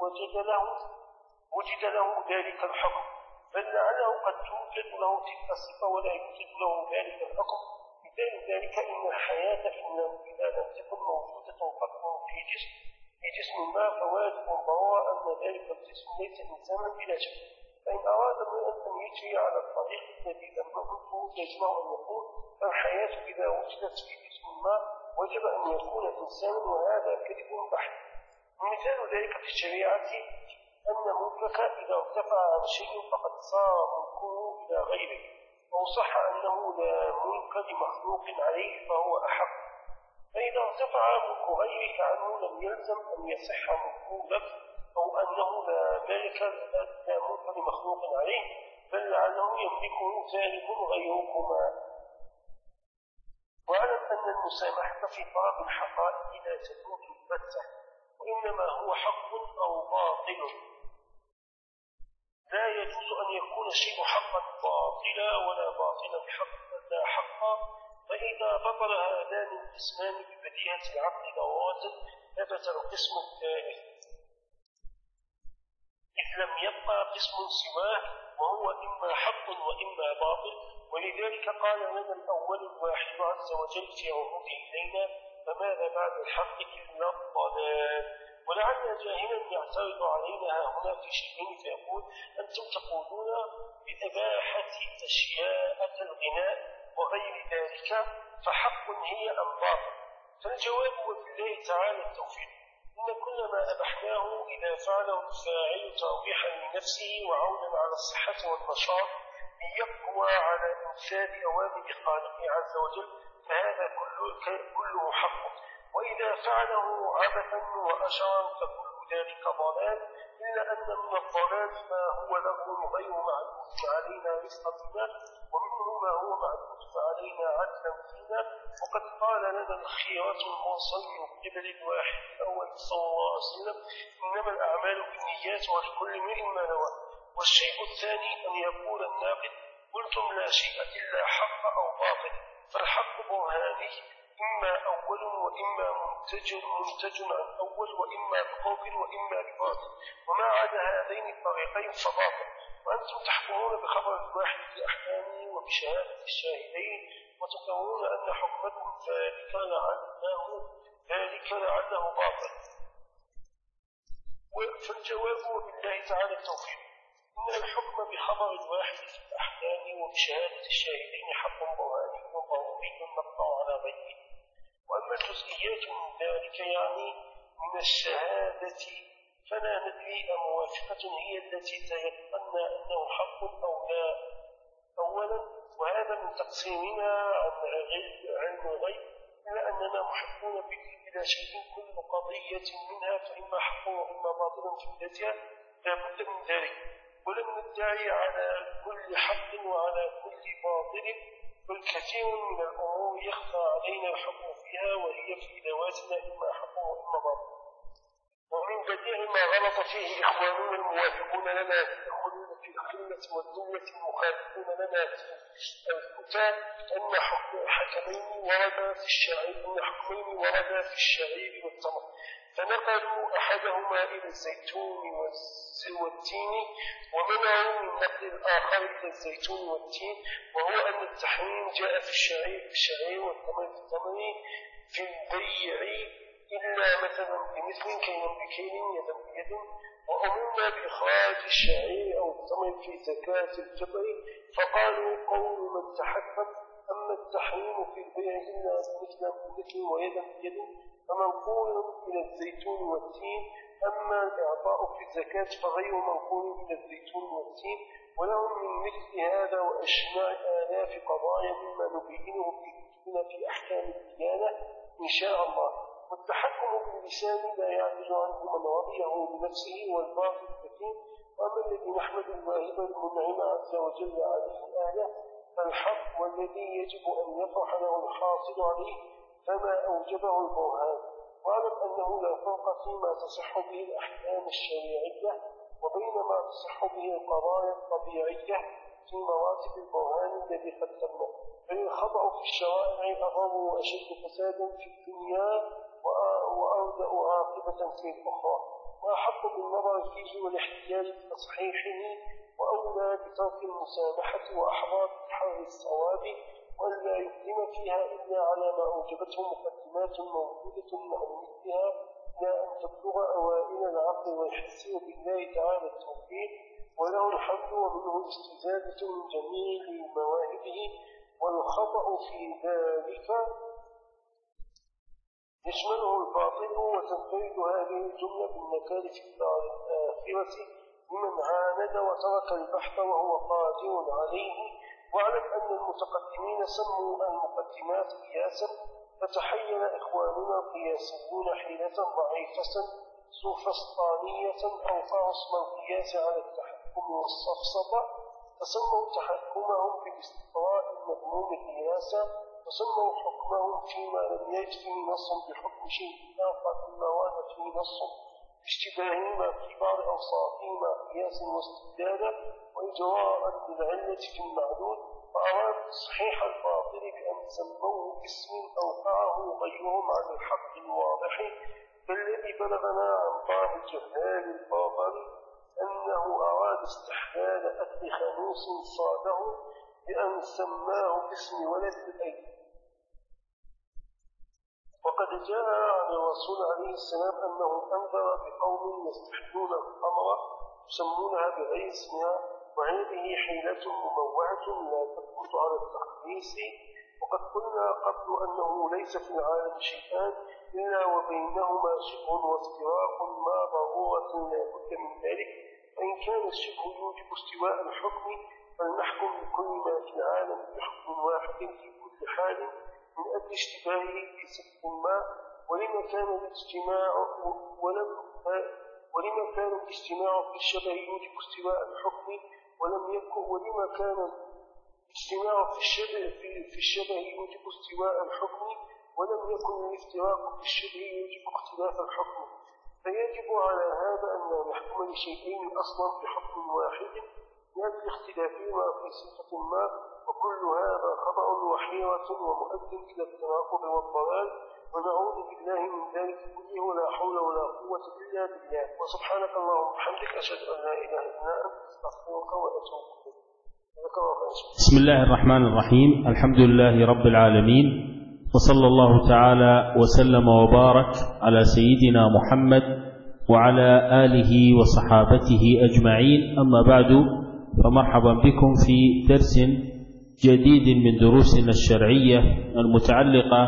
وجد له ذلك الحكم، بل لعله قد توجد له تلك الصفة ولا يوجد له ذلك الحكم. مثال ذلك إن الحياة إذا لم تكن موجودة قط في جسم ما فواجب ضرورة أن ذلك الجسم ليس إنسانا بلا شك. فإن أراد أن يجري على الطريق الذي لم نقله يجمع أن يقول الحياة إذا وجدت في جسم ما وجب أن يكون إنسانا، وهذا كذب بحت. ومثال ذلك في الشريعة أن ملكك إذا ارتفع عن شيء فقد صار ملكه إلى غيره، أو صح أنه لا ملك لمخلوق عليه فهو أحق. فإذا ارتفع ملك غيرك عنه لم يلزم أن يصح ملكه لك، أو أنه لا ملك لمخلوق عليه، بل لعله يملكه ثالث غيركما. واعلم أن المسامحة في طلب الحقائق لا تكون البتة، وإنما هو حق أو باطل. لا يجوز أن يكون الشيء حقا باطلا ولا باطلا لا حقا، فإذا بطل هذان القسمان ببديهة العقل ضرورة ثبت القسم الثالث، إذ لم يبقى قسم سواه وهو إما حق وإما باطل. ولذلك قال لنا الأول الواحد عز وجل في عهوده إلينا فماذا بعد الحق إلا الضلال. ولعل جاهلا يعترض علينا هنا في شيئين فيقول أنتم تقولون بإباحة أشياء كالغناء وغير ذلك فحق هي أم باطل؟ فالجواب وبالله تعالى التوفيق. إن كل ما أبحناه إذا فعله الفاعل ترويحا لنفسه وعونا على الصحة والنشاط ليقوى على إنفاذ أوامر خالقه عز وجل فهذا كله حق، وإذا فعله عبثا وأشرا فكل ذلك ضلال، إلا أن من الضلال ما هو له غير معدود علينا رفقتنا، ومنه ما هو معدود فعلينا عدلا فينا. وقد قال لنا الخيرة المرسل من قبل الواحد الأول صلى الله عليه وسلم إنما الأعمال بالنيات ولكل امرئ ما نوى. والشيء الثاني أن يقول الناقد قلتم لا شيء إلا حق أو باطل، فالحق برهاني إما أول وإما منتج عن أول وإما بقول وإما بباطل، وما عدا هذين الطريقين فباطل. وأنتم تحكمون بخبر الواحد بأحكامه وبشهادة الشاهدين وتقولون أن حكمكم ذلك لعله باطل. فالجواب بالله تعالى التوفيق. إن الحكم بخبر الواحد في الأحكام وبشهادة الشاهدين حق برهاني وضروري مقطع على غيره، وأما الجزئيات من ذلك يعني من الشهادة فلا ندري أموافقة هي التي تيقنا أنه حق أو لا. أولا، وهذا من تقسيمنا عن علم الغيب، إلا أننا محبون بلا شيء كل قضية منها فإما حق وإما باطل في ذاتها لا بد من ذلك، ولم ندعي على كل حق وعلى كل باطل، بل كثير من الأمور يخفى علينا الحكم فيها وهي في ذواتنا إما حق وإما باطل. ومن بديع ما غلط فيه إخواننا الموافقون لنا يدخلون في القمة والدولة المخالفون لنا في الكتاب أن حكمين وردا في الشعير والتمر، فنقلوا أحدهما إلى الزيتون والتين ومنعوا من نقل الآخر إلى الزيتون والتين، وهو أن التحريم جاء في الشعير والتمر في التمر في البيع إلا مثلا بمثل كيلا بكيل يدا بيد، وأمرنا بإخراج الشعير أو التمر في زكاة الفطر، فقالوا قول من تحكم أما التحريم في البيع إلا بمثل ويدا بيد فمنقول إلى الزيتون والتين، أما الإعطاء في الزكاة فغير منقول إلى الزيتون والتين. ولهم من مثل هذا وأشباع آلاف قضايا مما نبينه في أحكام الديانة إن شاء الله. والتحكم باللسان لا يعجز عنه من رضيه بنفسه والباطل الكثير، وأما الذي نحمد الواهب المنعم عز وجل عليه آله فالحق والذي يجب أن يفرح له الحاصل عليه فما أوجبه البرهان. واعلم أنه لا فرق فيما تصح به الأحكام الشريعية وبين ما تصح به القضايا الطبيعية في مراتب البرهان الذي قدمناه، بل الخطأ في الشرائع أضر وأشد فسادا في الدنيا وأودأ عاقبة في الأخرى، وأحق بالنظر فيه والاحتياج بتصحيحه، وأولى بترك المسامحة وأحرى بحر الصواب، وألا يقدم فيها إلا على ما أوجبته مقدمات موجودة مع مثلها، لا أن تبلغ أوائل العقل والحس، وبالله تعالى التوفيق وله الحمد، ومنه الاستزادة من جميع مواهبه. والخطأ في ذلك يشمله الباطل، وتنفرد هذه الجملة بالنكال في الدار الآخرة لمن عاند وترك البحث وهو قادر عليه. واعلم أن المتقدمين سموا المقدمات قياسا، فتحين إخواننا القياسيون حيلة ضعيفة سوفسطانية أو فرسم القياس على التحكم والصفصفة، فسموا تحكمهم بالاستقراء المذموم قياسا، وسموا حكمهم فيما لم يجد فيه نص بحكم شيء آخر مما ورد فيه نص باشتباههما في بعض أوصافهما قياسا واستدلالا وإجراء للعلة في المعدود، فأراد تصحيح الباطل بأن سموه باسم أوقعه غيرهم عن الحق الواضح. فالذي بلغنا عن بعض الجهال الباطل أنه أراد استحلال أكل خنوس صاده بأن سماه باسم ولد الأيد. وقد جاء عن الرسول عليه السلام أنه أنذر بقوم يستحلون الخمر يسمونها بغير اسمها، وهذه حيلة مموعة لا تثبت على التخليص. وقد قلنا قبل أنه ليس في العالم شيئان إلا وبينهما شبه وافتراق ما ضرورة لا بد من ذلك، فإن كان الشبه يوجب استواء الحكم فلنحكم بكل ما في العالم بحكم واحد في كل حال من أجل اشتباهه في سبب ما، ولما كان الاجتماع في الشبه يوجب استواء الحكم ولم يكن، ولما كان الاجتماع في الشبه يوجب استواء الحكم ولم يكن الافتراق في الشبه يوجب اختلاف الحكم، فيجب على هذا أن لا نحكم لشيئين أصلا بحكم واحد لأجل اختلافهما في صفة ما، وكل هذا خطأ وحيرة ومؤدٍ إلى التناقض والضلال، ونعوذ بالله من ذلك كله ولا حول ولا قوة إلا بالله. وسبحانك اللهم وبحمدك أشهد أن لا إله إلا أنت أستغفرك وأتوب إليك. بسم الله الرحمن الرحيم. الحمد لله رب العالمين، وصلى الله تعالى وسلم وبارك على سيدنا محمد وعلى آله وصحابته أجمعين. أما بعد، فمرحبا بكم في درس جديد من دروسنا الشرعية المتعلقة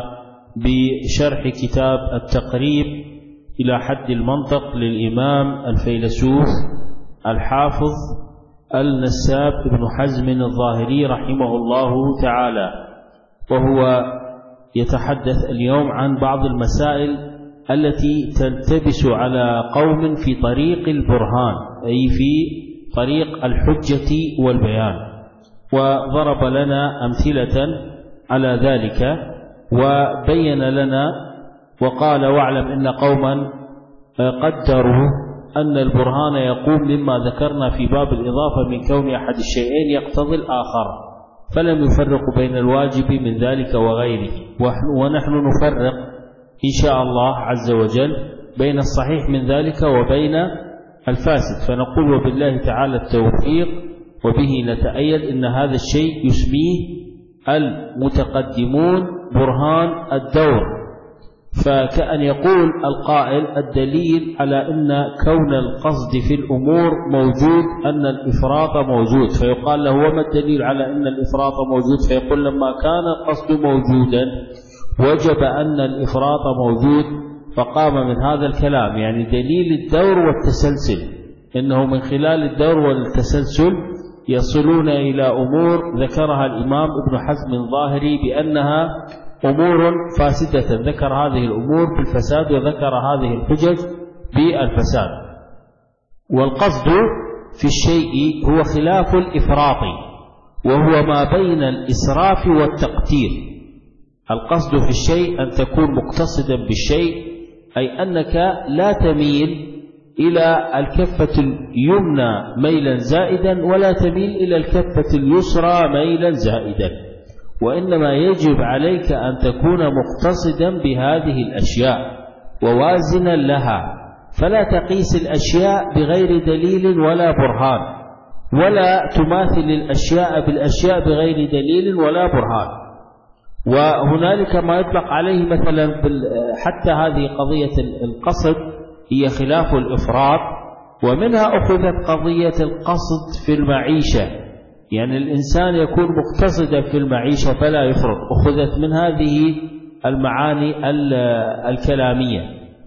بشرح كتاب التقريب إلى حد المنطق للإمام الفيلسوف الحافظ النساب بن حزم الظاهري رحمه الله تعالى، وهو يتحدث اليوم عن بعض المسائل التي تلتبس على قوم في طريق البرهان، أي في طريق الحجة والبيان، وضرب لنا أمثلة على ذلك وبين لنا وقال: واعلم إن قوما قدروا أن البرهان يقوم مما ذكرنا في باب الإضافة من كون أحد الشيئين يقتضي الآخر، فلم يفرق بين الواجب من ذلك وغيره، ونحن نفرق إن شاء الله عز وجل بين الصحيح من ذلك وبين الفاسد، فنقول وبالله تعالى التوفيق وبه نتأيد إن هذا الشيء يسميه المتقدمون برهان الدور. فكأن يقول القائل: الدليل على أن كون القصد في الأمور موجود أن الإفراط موجود، فيقال له: وما الدليل على أن الإفراط موجود؟ فيقول: لما كان القصد موجودا وجب أن الإفراط موجود، فقام من هذا الكلام يعني دليل الدور والتسلسل، إنه من خلال الدور والتسلسل يصلون إلى أمور ذكرها الإمام ابن حزم الظاهري بأنها أمور فاسدة، ذكر هذه الأمور بالفساد وذكر هذه الحجج بالفساد. والقصد في الشيء هو خلاف الإفراط، وهو ما بين الإسراف والتقتير. القصد في الشيء أن تكون مقتصدا بالشيء، أي أنك لا تميل إلى الكفة اليمنى ميلا زائدا ولا تميل إلى الكفة اليسرى ميلا زائدا، وإنما يجب عليك أن تكون مقتصدا بهذه الأشياء ووازنا لها، فلا تقيس الأشياء بغير دليل ولا برهان، ولا تماثل الأشياء بالأشياء بغير دليل ولا برهان. وهنالك ما يطلق عليه مثلا حتى هذه قضية القصد هي خلاف الإفراط، ومنها أخذت قضية القصد في المعيشة، يعني الإنسان يكون مقتصدا في المعيشة فلا يفرط، أخذت من هذه المعاني الكلامية.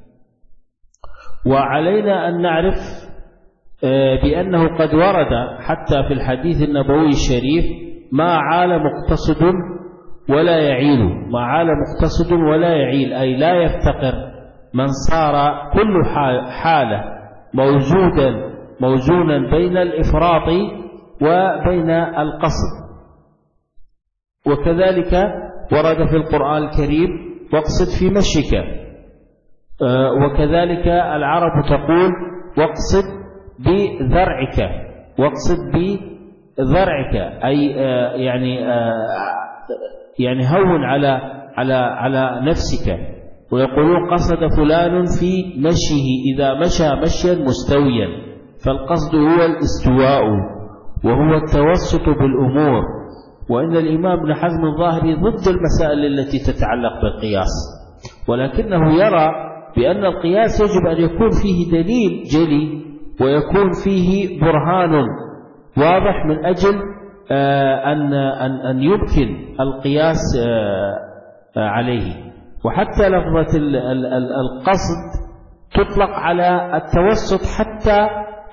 وعلينا أن نعرف بأنه قد ورد حتى في الحديث النبوي الشريف: ما عال مقتصد ولا يعيل، ما عال مقتصد ولا يعيل، أي لا يفتقر من صار كل حالة موزونا بين الإفراط وبين القصد. وكذلك ورد في القرآن الكريم: واقصد في مشيك. وكذلك العرب تقول: واقصد بذرعك، واقصد بذرعك، أي يعني هون على نفسك. ويقولون: قصد فلان في مشيه إذا مشى مشيا مستويا، فالقصد هو الاستواء وهو التوسط بالأمور. وإن الإمام ابن حزم الظاهري ضد المسائل التي تتعلق بالقياس، ولكنه يرى بأن القياس يجب أن يكون فيه دليل جلي ويكون فيه برهان واضح من أجل أن يمكن القياس عليه. وحتى لفظة القصد تطلق على التوسط حتى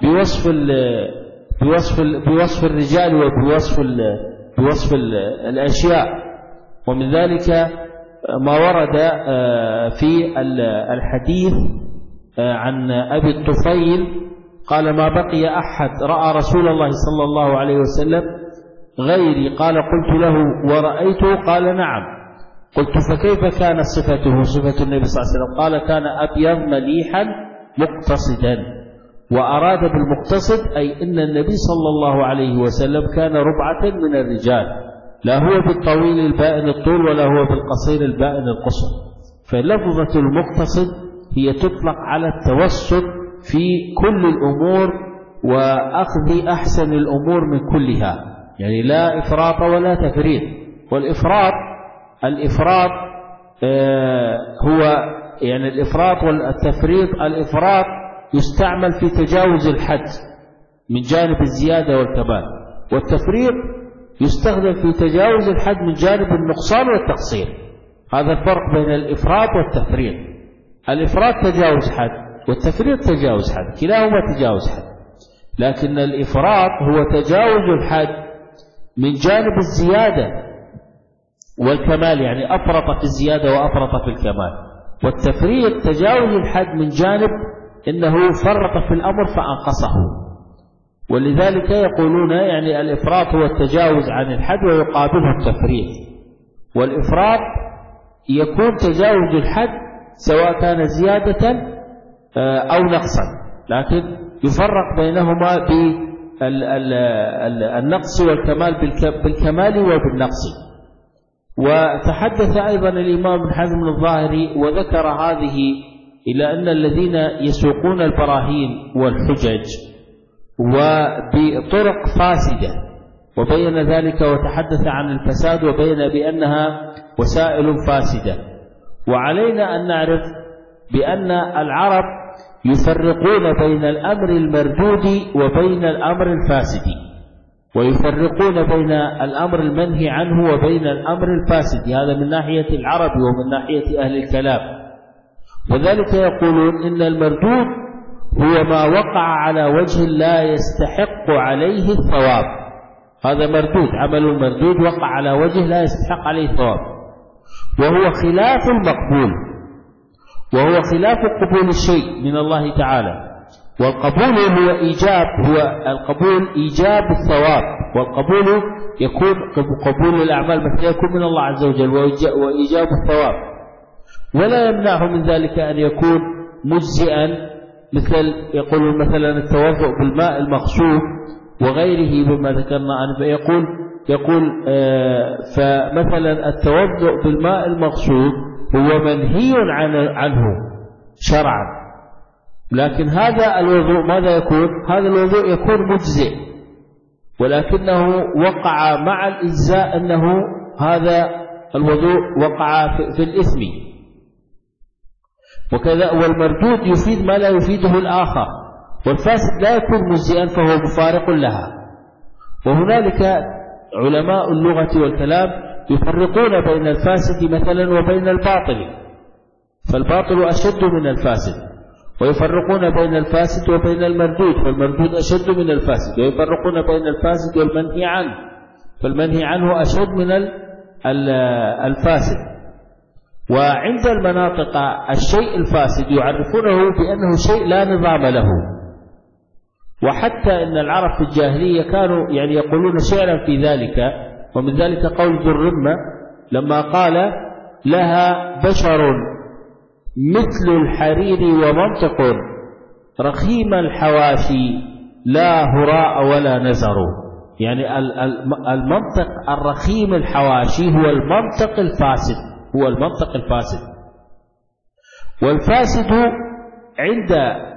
بوصف الرجال وبوصف الأشياء. ومن ذلك ما ورد في الحديث عن أبي الطفيل قال: ما بقي أحد رأى رسول الله صلى الله عليه وسلم غيري. قال: قلت له: ورأيته؟ قال: نعم. قلت: فكيف كانت صفته صفة النبي صلى الله عليه وسلم؟ قال: كان أبيض مليحا مقتصدا. وأراد بالمقتصد أي أن النبي صلى الله عليه وسلم كان ربعة من الرجال، لا هو بالطويل البائن الطول ولا هو بالقصير البائن القصر. فلفظة المقتصد هي تطلق على التوسط في كل الأمور وأخذ أحسن الأمور من كلها، يعني لا إفراط ولا تفريط. والإفراط هو يعني الإفراط والتفريط. الإفراط يستعمل في تجاوز الحد من جانب الزيادة والكمال، والتفريط يستخدم في تجاوز الحد من جانب النقصان والتقصير. هذا الفرق بين الإفراط والتفريط. الإفراط تجاوز حد والتفريط تجاوز حد، كلاهما تجاوز حد، لكن الإفراط هو تجاوز الحد من جانب الزيادة والكمال، يعني أفرط في الزيادة وأفرط في الكمال. والتفريط تجاوز الحد من جانب إنه فرط في الأمر فأنقصه. ولذلك يقولون يعني الإفراط هو التجاوز عن الحد ويقابله التفريط. والإفراط يكون تجاوز الحد سواء كان زيادة أو نقصا، لكن يفرق بينهما بالنقص والكمال، بالكمال وبالنقص. وتحدث أيضا الإمام ابن حزم الظاهري وذكر هذه إلى أن الذين يسوقون البراهين والحجج وبطرق فاسدة وبين ذلك وتحدث عن الفساد وبين بأنها وسائل فاسدة. وعلينا أن نعرف بأن العرب يفرقون بين الأمر المردود وبين الأمر الفاسد، ويفرقون بين الأمر المنهي عنه وبين الأمر الفاسد، هذا من ناحية العرب ومن ناحية أهل الكلام. وذلك يقولون إن المردود هو ما وقع على وجه لا يستحق عليه الثواب، هذا مردود، عمل المردود وقع على وجه لا يستحق عليه الثواب، وهو خلاف المقبول، وهو خلاف قبول الشيء من الله تعالى. والقبول هو القبول إيجاب الثواب، والقبول يكون قبول الأعمال مثل يكون من الله عز وجل وإيجاب الثواب، ولا يمنعه من ذلك أن يكون مجزئا، مثل يقول مثلا التوضؤ بالماء المغصوب وغيره مما ذكرنا عنه. يقول فمثلا التوضؤ بالماء المغصوب هو منهي عنه شرعا، لكن هذا الوضوء ماذا يكون؟ هذا الوضوء يكون مجزئ، ولكنه وقع مع الإجزاء أنه هذا الوضوء وقع في الإثم. وكذا والمردود يفيد ما لا يفيده الآخر، والفاسد لا يكون مجزئا فهو مفارق لها. وهنالك علماء اللغة والكلام يفرقون بين الفاسد مثلا وبين الباطل، فالباطل أشد من الفاسد، ويفرقون بين الفاسد وبين المردود، فالمردود أشد من الفاسد، ويفرقون بين الفاسد والمنهي عنه، فالمنهي عنه أشد من الفاسد. وعند المناطق الشيء الفاسد يعرفونه بأنه شيء لا نظام له. وحتى إن العرب في الجاهلية كانوا يعني يقولون شعرا في ذلك، ومن ذلك قول ذو الرمة لما قال لها بشر مثل الحرير ومنطق رخيم الحواشي لا هراء ولا نزر. يعني المنطق الرخيم الحواشي هو المنطق الفاسد، هو المنطق الفاسد. والفاسد عند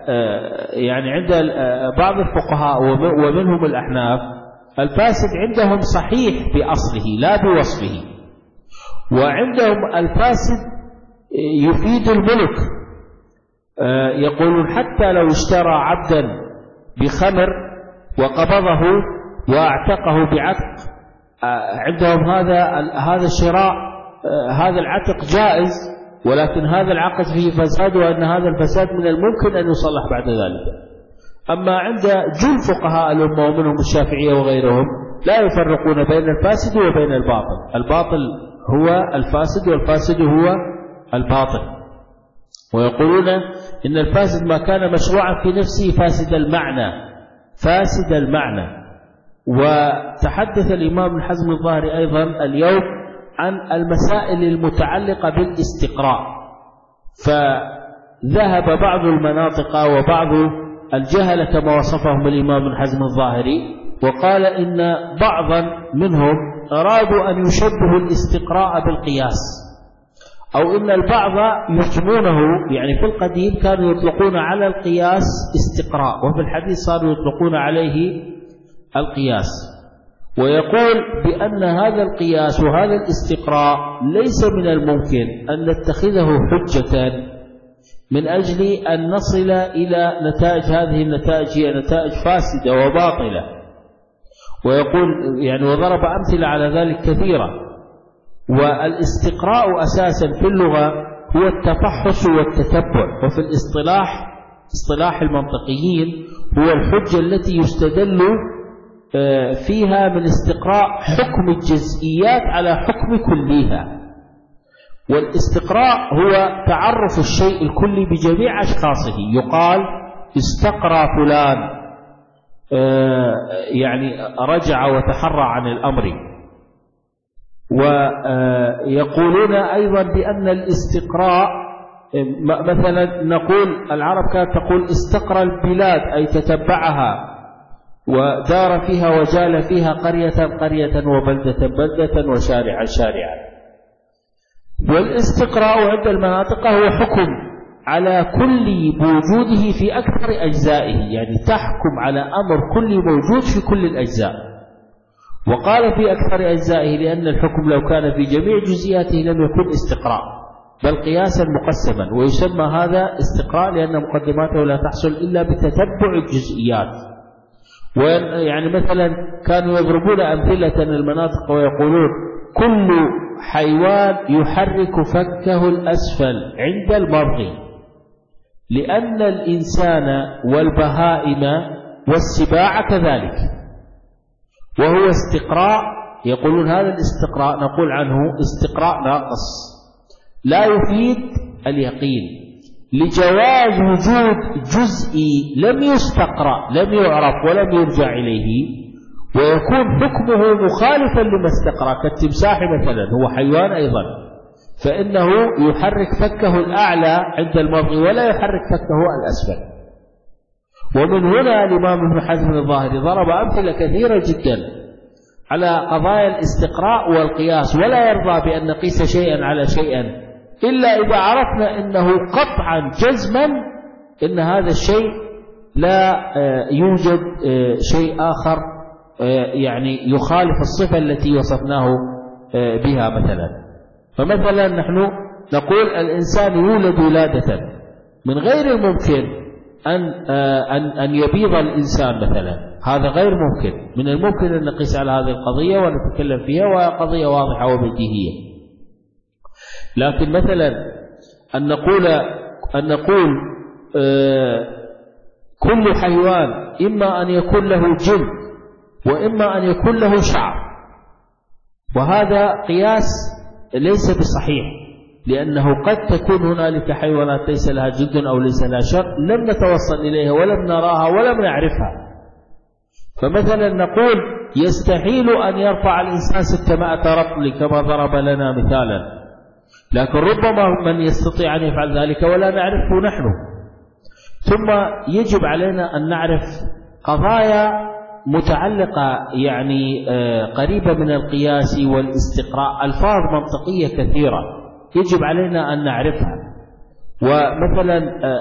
بعض الفقهاء ومنهم الأحناف الفاسد عندهم صحيح بأصله لا بوصفه، وعندهم الفاسد يفيد الملك. يقولون حتى لو اشترى عبدا بخمر وقبضه واعتقه بعتق، عندهم هذا الشراء هذا العتق جائز، ولكن هذا العقد فيه فساد، وأن هذا الفساد من الممكن أن يصلح بعد ذلك. أما عند جل فقهاء الأمة ومنهم الشافعية وغيرهم لا يفرقون بين الفاسد وبين الباطل، الباطل هو الفاسد والفاسد هو الباطل. ويقولون إن الفاسد ما كان مشروعا في نفسه فاسد المعنى. وتحدث الإمام ابن حزم الظاهري أيضا اليوم عن المسائل المتعلقة بالاستقراء، فذهب بعض المناطق وبعض الجهلة كما وصفهم الإمام ابن حزم الظاهري، وقال إن بعضا منهم أرادوا أن يشبهوا الاستقراء بالقياس، أو إن البعض يسمونه، يعني في القديم كانوا يطلقون على القياس استقراء، وفي الحديث صاروا يطلقون عليه القياس. ويقول بأن هذا القياس وهذا الاستقراء ليس من الممكن أن نتخذه حجة من أجل أن نصل إلى نتائج، هذه النتائج هي نتائج فاسدة وباطلة. ويقول يعني وضرب أمثلة على ذلك كثيرة، والاستقراء أساسا في اللغة هو التفحص والتتبع، وفي اصطلاح المنطقيين هو الحجة التي يستدل فيها من استقراء حكم الجزئيات على حكم كلها. والاستقراء هو تعرف الشيء الكلي بجميع أشخاصه. يقال استقرأ فلان، يعني رجع وتحرى عن الأمر. ويقولون أيضا بأن الاستقراء مثلا نقول العرب كانت تقول استقرأ البلاد، أي تتبعها ودار فيها وجال فيها قرية قرية وبلدة بلدة وشارعا شارعا. والاستقراء عند المناطق هو حكم على كل موجوده في أكثر أجزائه، يعني تحكم على أمر كل موجود في كل الأجزاء. وقال في أكثر أجزائه لأن الحكم لو كان في جميع جزئياته لم يكن استقراء بل قياسا مقسما، ويسمى هذا استقراء لأن مقدماته لا تحصل إلا بتتبع الجزئيات. ويعني مثلا كانوا يضربون أمثلة المناطق ويقولون كل حيوان يحرك فكه الأسفل عند المضغ، لأن الإنسان والبهائم والسباع كذلك، وهو استقراء. يقولون هذا الاستقراء نقول عنه استقراء ناقص لا يفيد اليقين، لجواز وجود جزئي لم يستقرأ لم يعرف ولم يرجع إليه، ويكون حكمه مخالفا لما استقرأ. كالتمساح مثلا هو حيوان أيضا، فإنه يحرك فكه الأعلى عند المضغ ولا يحرك فكه الأسفل. ومن هنا الإمام ابن حزم الظاهري ضرب أمثلة كثيرة جدا على قضايا الاستقراء والقياس، ولا يرضى بأن نقيس شيئا على شيئا إلا إذا عرفنا أنه قطعا جزما أن هذا الشيء لا يوجد شيء آخر يعني يخالف الصفة التي وصفناه بها. مثلا فمثلا نحن نقول الإنسان يولد ولادة، من غير الممكن أن يبيض الإنسان مثلا، هذا غير ممكن. من الممكن أن نقيس على هذه القضية ونتكلم فيها، وهي قضية واضحة وبديهية. لكن مثلا أن نقول كل حيوان إما أن يكون له جلد وإما أن يكون له شعر، وهذا قياس ليس بصحيح، لأنه قد تكون هنالك حيوانات ليس لها جلد أو ليس لها شعر لم نتوصل إليها ولم نراها ولم نعرفها. فمثلا نقول يستحيل أن يرفع الإنسان 600 رطل كما ضرب لنا مثالا، لكن ربما من يستطيع أن يفعل ذلك ولا نعرفه نحن. ثم يجب علينا أن نعرف قضايا متعلقة يعني قريبة من القياس والاستقراء، ألفاظ منطقية كثيرة يجب علينا أن نعرفها. ومثلا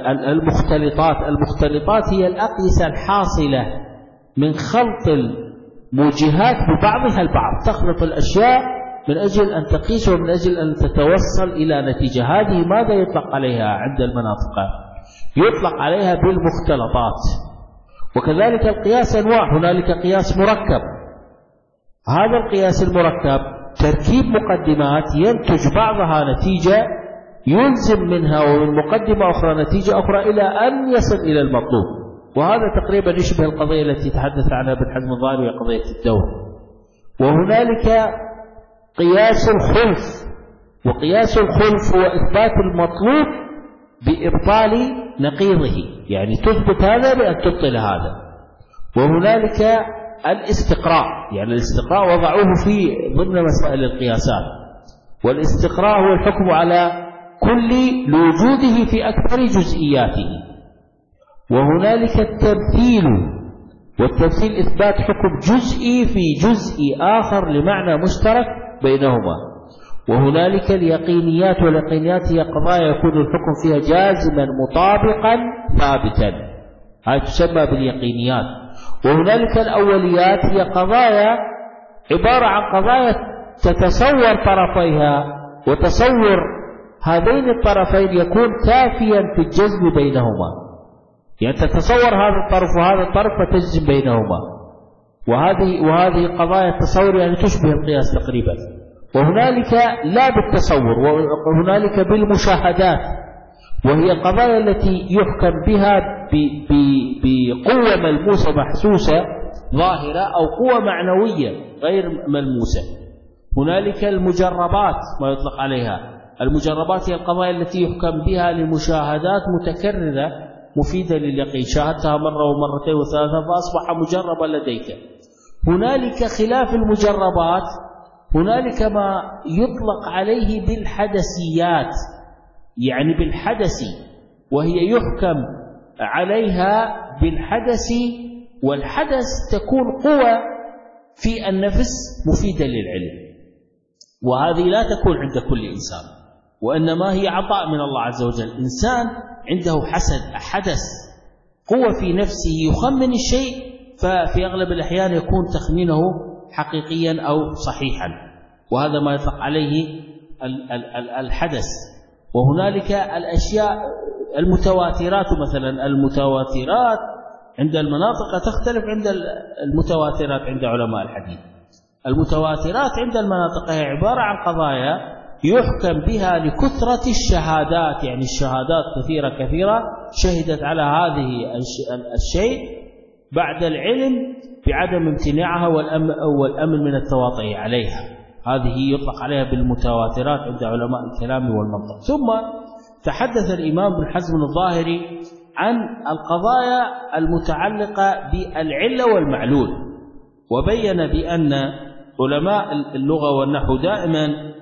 المختلطات هي الأقيسة الحاصلة من خلط الموجهات ببعضها البعض، تخلط الأشياء من أجل أن تقيس ومن أجل أن تتوصل إلى نتيجة. هذه ماذا يطلق عليها عند المناطق؟ يطلق عليها بالمختلطات. وكذلك القياس أنواع، هنالك قياس مركب، هذا القياس المركب تركيب مقدمات ينتج بعضها نتيجة يلزم منها ومن مقدمة أخرى نتيجة أخرى إلى أن يصل إلى المطلوب. وهذا تقريبا يشبه القضية التي تحدث عنها ابن حزم الظاهري وهي قضية الدور. وهنالك قياس الخلف، وقياس الخلف هو إثبات المطلوب بإبطال نقيضه، يعني تثبت هذا بأن تبطل هذا. وهنالك الاستقراء، يعني الاستقراء وضعوه في ضمن مسائل القياسات، والاستقراء هو الحكم على كل لوجوده في أكثر جزئياته. وهنالك التمثيل، والتمثيل إثبات حكم جزئي في جزء آخر لمعنى مشترك بينهما. وهنالك اليقينيات، واليقينيات هي قضايا يكون الحكم فيها جازما مطابقا ثابتا، هذه تسمى باليقينيات. وهنالك الأوليات هي قضايا عبارة عن قضايا تتصور طرفيها، وتصور هذين الطرفين يكون كافيا في الجزم بينهما، يعني تتصور هذا الطرف وهذا الطرف فتجزم بينهما. وهذه قضايا التصور يعني تشبه القياس تقريبا. وهنالك لا بالتصور، وهنالك بالمشاهدات، وهي القضايا التي يحكم بها بقوة ملموسة محسوسة ظاهرة أو قوة معنوية غير ملموسة. هنالك المجربات ما يطلق عليها، المجربات هي القضايا التي يحكم بها لمشاهدات متكررة مفيدة لليقين، شاهدتها مرة ومرتين وثلاثة فأصبح مجربا لديك. هنالك خلاف المجربات، هنالك ما يطلق عليه بالحدثيات، يعني بالحدث، وهي يحكم عليها بالحدث، والحدث تكون قوة في النفس مفيدة للعلم، وهذه لا تكون عند كل إنسان، وإنما هي عطاء من الله عز وجل. إنسان عنده حدث قوة في نفسه يخمن الشيء، ففي أغلب الأحيان يكون تخمينه حقيقيا أو صحيحا، وهذا ما يطلق عليه الحدث. وهنالك الأشياء المتواترات، مثلا المتواترات عند المناطق تختلف عند المتواترات عند علماء الحديث. المتواترات عند المناطق هي عبارة عن قضايا يحكم بها لكثرة الشهادات، يعني الشهادات كثيرة شهدت على هذه الشيء بعد العلم بعدم امتناعها والأمن من التواطؤ عليها. هذه يطلق عليها بالمتواترات عند علماء الكلام والمنطق. ثم تحدث الإمام ابن حزم الظاهري عن القضايا المتعلقة بالعلة والمعلول، وبين بأن علماء اللغة والنحو دائما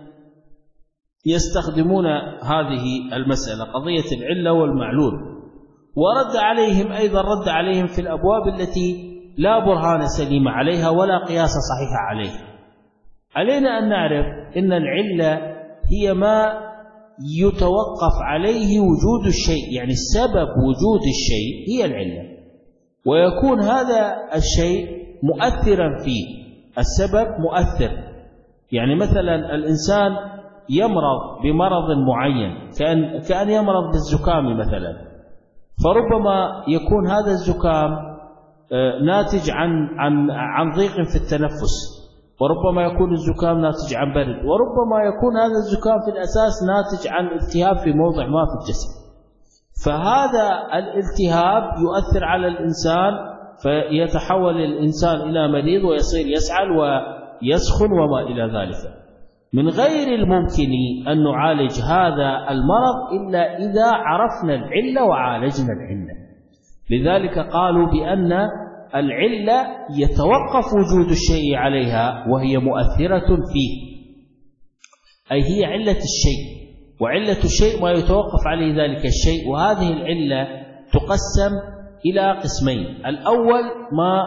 يستخدمون هذه المسألة، قضية العلة والمعلول، ورد عليهم أيضا رد عليهم في الأبواب التي لا برهان سليم عليها ولا قياس صحيح عليها. علينا أن نعرف أن العلة هي ما يتوقف عليه وجود الشيء، يعني السبب وجود الشيء هي العلة، ويكون هذا الشيء مؤثرا فيه، السبب مؤثر. يعني مثلا الإنسان يمرض بمرض معين، كأن يمرض بالزكام مثلا، فربما يكون هذا الزكام ناتج عن ضيق في التنفس، وربما يكون الزكام ناتج عن برد، وربما يكون هذا الزكام في الأساس ناتج عن التهاب في موضع ما في الجسد. فهذا الالتهاب يؤثر على الإنسان، فيتحول الإنسان إلى مريض ويصير يسعل ويسخن وما إلى ذلك. من غير الممكن أن نعالج هذا المرض إلا إذا عرفنا العلة وعالجنا العلة. لذلك قالوا بأن العلة يتوقف وجود الشيء عليها وهي مؤثرة فيه، أي هي علة الشيء، وعلة الشيء ما يتوقف عليه ذلك الشيء. وهذه العلة تقسم إلى قسمين: الأول ما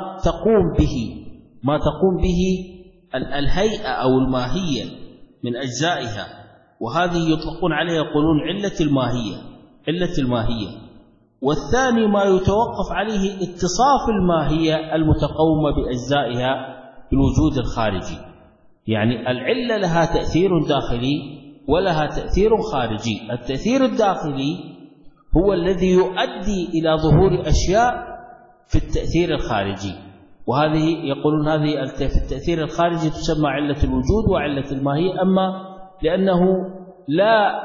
تقوم به الهيئة أو الماهية من أجزائها، وهذه يطلقون عليها يقولون علة الماهية. والثاني ما يتوقف عليه اتصاف الماهية المتقومة بأجزائها بالوجود الخارجي، يعني العلة لها تأثير داخلي ولها تأثير خارجي. التأثير الداخلي هو الذي يؤدي إلى ظهور أشياء في التأثير الخارجي، وهذه يقولون هذه في التأثير الخارجي تسمى علة الوجود وعلة الماهية. أما لأنه لا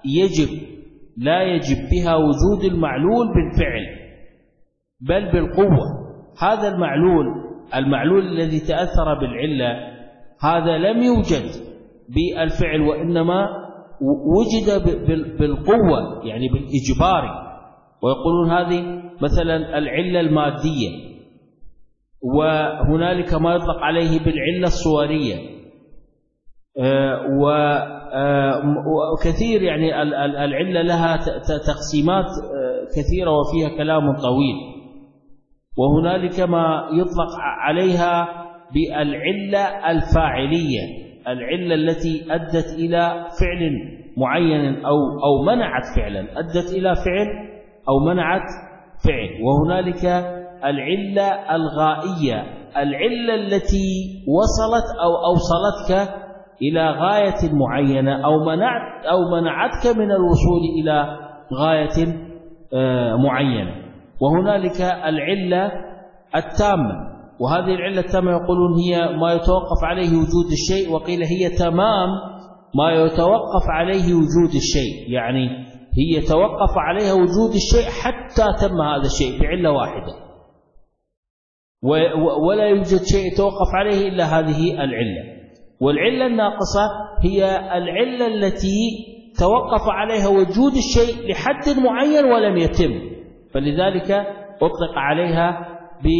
يجب بها وجود المعلول بالفعل بل بالقوة. هذا المعلول الذي تأثر بالعلة هذا لم يوجد بالفعل، وإنما وجد بالقوة، يعني بالإجبار. ويقولون هذه مثلا العلة المادية. وهنالك ما يطلق عليه بالعلة الصورية، وكثير، يعني العلة لها تقسيمات كثيرة وفيها كلام طويل. وهنالك ما يطلق عليها بالعلة الفاعلية، العلة التي أدت إلى فعل معين أو منعت فعلا، أدت إلى فعل أو منعت فعل. وهنالك العلة الغائية، العلة التي وصلت أو أوصلتك إلى غاية معينة أو منعتك من الوصول إلى غاية معينة. وهنالك العلة التامة، وهذه العلة التامة يقولون هي ما يتوقف عليه وجود الشيء، وقيل هي تمام ما يتوقف عليه وجود الشيء، يعني هي توقف عليها وجود الشيء حتى تم هذا الشيء بعلة واحدة، ولا يوجد شيء يتوقف عليه إلا هذه العلة. والعلة الناقصة هي العلة التي توقف عليها وجود الشيء لحد معين ولم يتم، فلذلك أطلق عليها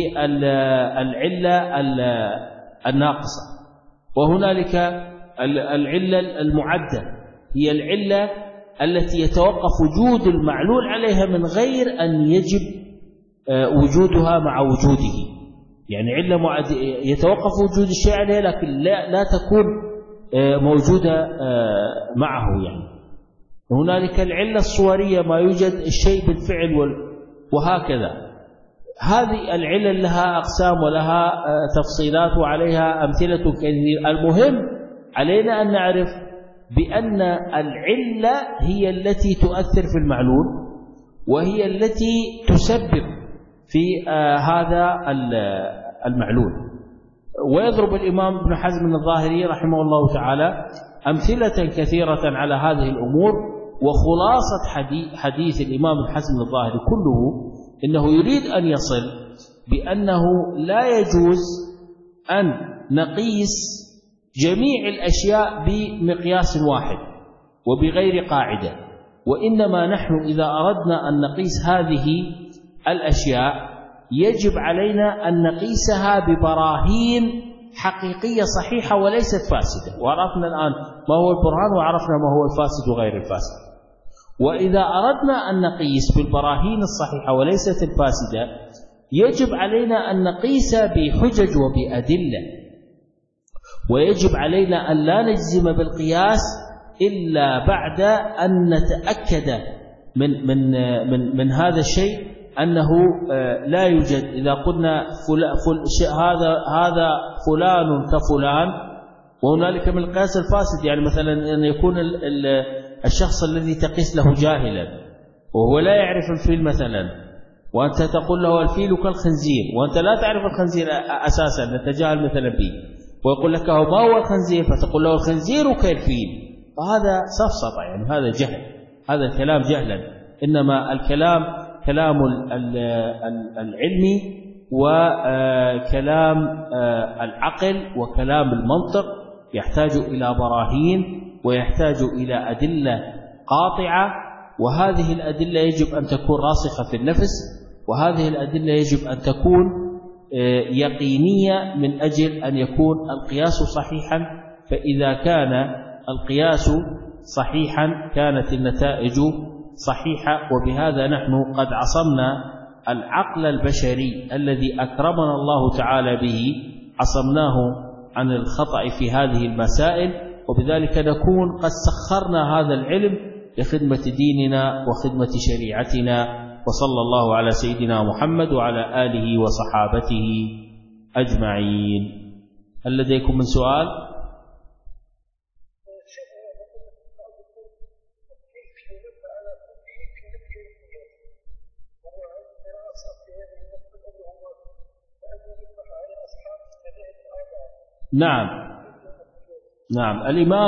بالعلة الناقصة. وهنالك العلة المعدة هي العلة التي يتوقف وجود المعلول عليها من غير أن يجب وجودها مع وجوده، يعني علة يتوقف وجود الشيء عليها لكن لا تكون موجودة معه. يعني هنالك العلة الصورية ما يوجد الشيء بالفعل وهكذا. هذه العلل لها أقسام ولها تفصيلات وعليها أمثلة كثيرة. المهم علينا أن نعرف بأن العلة هي التي تؤثر في المعلول، وهي التي تسبب في هذا المعلول. ويضرب الإمام ابن حزم الظاهري رحمه الله تعالى أمثلة كثيرة على هذه الأمور. وخلاصة حديث الإمام ابن حزم الظاهري كله إنه يريد أن يصل بأنه لا يجوز أن نقيس جميع الأشياء بمقياس واحد وبغير قاعدة، وإنما نحن إذا أردنا أن نقيس هذه الأشياء يجب علينا أن نقيسها ببراهين حقيقية صحيحة وليست فاسدة. وعرفنا الآن ما هو البرهان وعرفنا ما هو الفاسد وغير الفاسد. وإذا أردنا أن نقيس بالبراهين الصحيحة وليست الفاسدة يجب علينا أن نقيس بحجج وبأدلة، ويجب علينا أن لا نجزم بالقياس إلا بعد أن نتأكد من هذا الشيء أنه لا يوجد. إذا قلنا هذا فلان كفلان، وهنالك من القياس الفاسد، يعني مثلا أن يكون الشخص الذي تقيس له جاهلا وهو لا يعرف الفيل مثلا، وأنت تقول له الفيل كالخنزير وأنت لا تعرف الخنزير أساسا، نتجاهل مثلا به، ويقول لك ما هو الخنزير فتقول له الخنزير كالفيل، فهذا سفسطة، يعني هذا جهل، هذا كلام جهلا. إنما الكلام كلام العلمي وكلام العقل وكلام المنطق يحتاج إلى براهين ويحتاج إلى أدلة قاطعة، وهذه الأدلة يجب أن تكون راسخة في النفس، وهذه الأدلة يجب أن تكون يقينية من أجل أن يكون القياس صحيحا. فإذا كان القياس صحيحا كانت النتائج صحيحة. وبهذا نحن قد عصمنا العقل البشري الذي أكرمنا الله تعالى به، عصمناه عن الخطأ في هذه المسائل، وبذلك نكون قد سخرنا هذا العلم لخدمة ديننا وخدمة شريعتنا. وصلى الله على سيدنا محمد وعلى آله وصحابته أجمعين. هل لديكم من سؤال؟ نعم.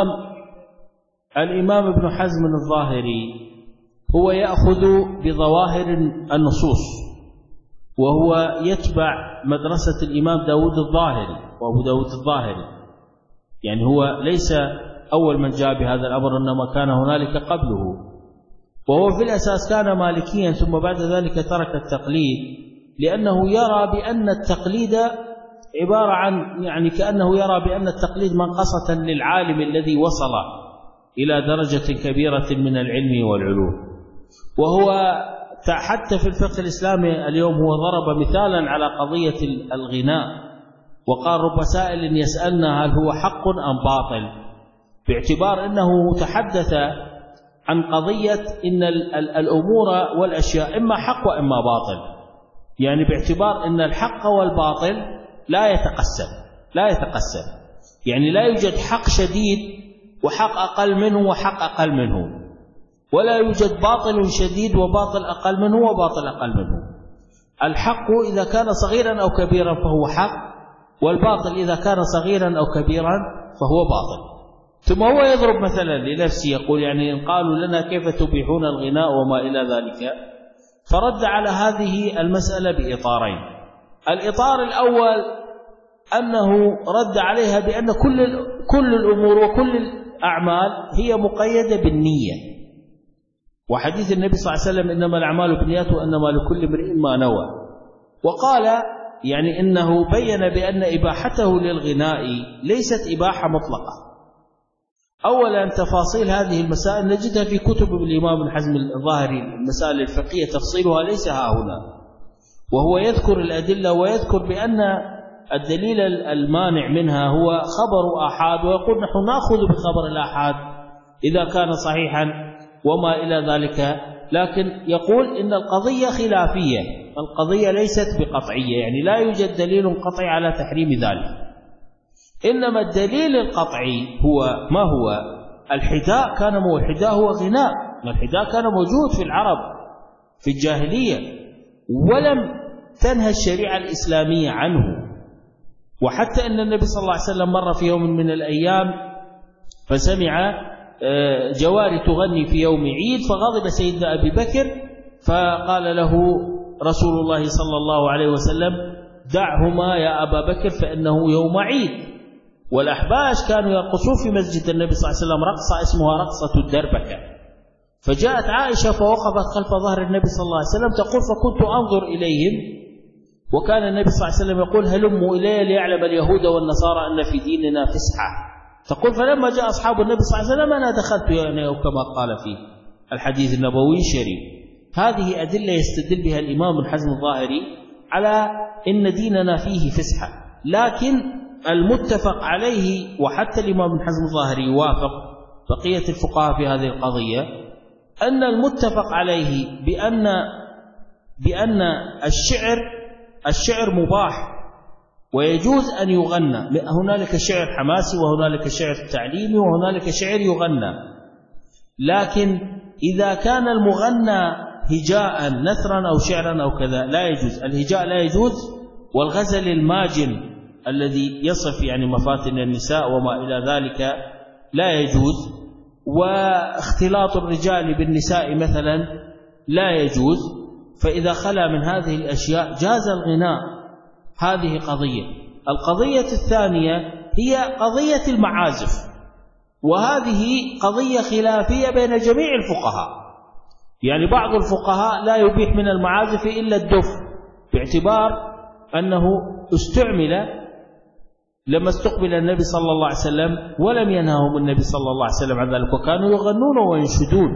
الإمام ابن حزم الظاهري هو يأخذ بظواهر النصوص، وهو يتبع مدرسة الإمام داود الظاهري وأبو داود الظاهري، يعني هو ليس أول من جاء بهذا الأمر، إنما كان هنالك قبله. وهو في الأساس كان مالكيا ثم بعد ذلك ترك التقليد، لأنه يرى بأن التقليد عبارة عن، يعني كأنه يرى بأن التقليد منقصة للعالم الذي وصل إلى درجة كبيرة من العلم والعلوم. وهو حتى في الفقه الإسلامي اليوم هو ضرب مثالا على قضية الغناء، وقال رب سائل يسألنا هل هو حق أم باطل، باعتبار أنه تحدث عن قضية إن الأمور والأشياء إما حق وإما باطل، يعني باعتبار أن الحق والباطل لا يتقسم، يعني لا يوجد حق شديد وحق أقل منه وحق أقل منه، ولا يوجد باطل شديد وباطل أقل منه وباطل أقل منه. الحق إذا كان صغيرا أو كبيرا فهو حق، والباطل إذا كان صغيرا أو كبيرا فهو باطل. ثم هو يضرب مثلا لنفسه يقول يعني إن قالوا لنا كيف تبيحون الغناء وما إلى ذلك، فرد على هذه المسألة بإطارين. الإطار الأول أنه رد عليها بأن كل الأمور وكل الأعمال هي مقيدة بالنية، وحديث النبي صلى الله عليه وسلم إنما الأعمال بالنيات وإنما لكل امرئ ما نوى. وقال يعني إنه بين بأن إباحته للغناء ليست إباحة مطلقة. أولا تفاصيل هذه المسائل نجدها في كتب الإمام ابن حزم الظاهري، المسائل الفقهية تفصيلها ليس ها هنا، وهو يذكر الأدلة ويذكر بأن الدليل المانع منها هو خبر آحاد، ويقول نحن نأخذ بخبر الآحاد إذا كان صحيحا وما إلى ذلك، لكن يقول إن القضية خلافية، القضية ليست بقطعية، يعني لا يوجد دليل قطعي على تحريم ذلك، إنما الدليل القطعي هو ما هو؟ الحذاء الحذاء هو غناء، الحذاء كان موجود في العرب في الجاهلية ولم تنهى الشريعة الإسلامية عنه. وحتى أن النبي صلى الله عليه وسلم مر في يوم من الأيام فسمع جواري تغني في يوم عيد، فغضب سيدنا أبي بكر فقال له رسول الله صلى الله عليه وسلم دعهما يا أبا بكر فإنه يوم عيد. والأحباش كانوا يرقصون في مسجد النبي صلى الله عليه وسلم رقصة اسمها رقصة الدربكة، فجاءت عائشة فوقفت خلف ظهر النبي صلى الله عليه وسلم تقول فكنت أنظر إليهم، وكان النبي صلى الله عليه وسلم يقول هلموا إلي ليعلم اليهود والنصارى أن في ديننا فسحة. تقول فلما جاء أصحاب النبي صلى الله عليه وسلم أنا دخلت يعني كما قال في الحديث النبوي الشريف. هذه أدلة يستدل بها الإمام ابن حزم الظاهري على إن ديننا فيه فسحة، لكن المتفق عليه وحتى الإمام ابن حزم الظاهري يوافق بقية الفقهاء في هذه القضية أن المتفق عليه بأن الشعر مباح ويجوز أن يغنى. هنالك شعر حماسي وهنالك شعر تعليمي وهنالك شعر يغنى، لكن إذا كان المغنى هجاء نثرا أو شعرا أو كذا لا يجوز. الهجاء لا يجوز، والغزل الماجن الذي يصف يعني مفاتن النساء وما إلى ذلك لا يجوز، واختلاط الرجال بالنساء مثلا لا يجوز. فإذا خلا من هذه الأشياء جاز الغناء. هذه قضية. القضية الثانية هي قضية المعازف، وهذه قضية خلافية بين جميع الفقهاء. يعني بعض الفقهاء لا يبيح من المعازف إلا الدف، باعتبار أنه استعمل لما استقبل النبي صلى الله عليه وسلم ولم ينههم النبي صلى الله عليه وسلم عن ذلك، وكانوا يغنون وينشدون.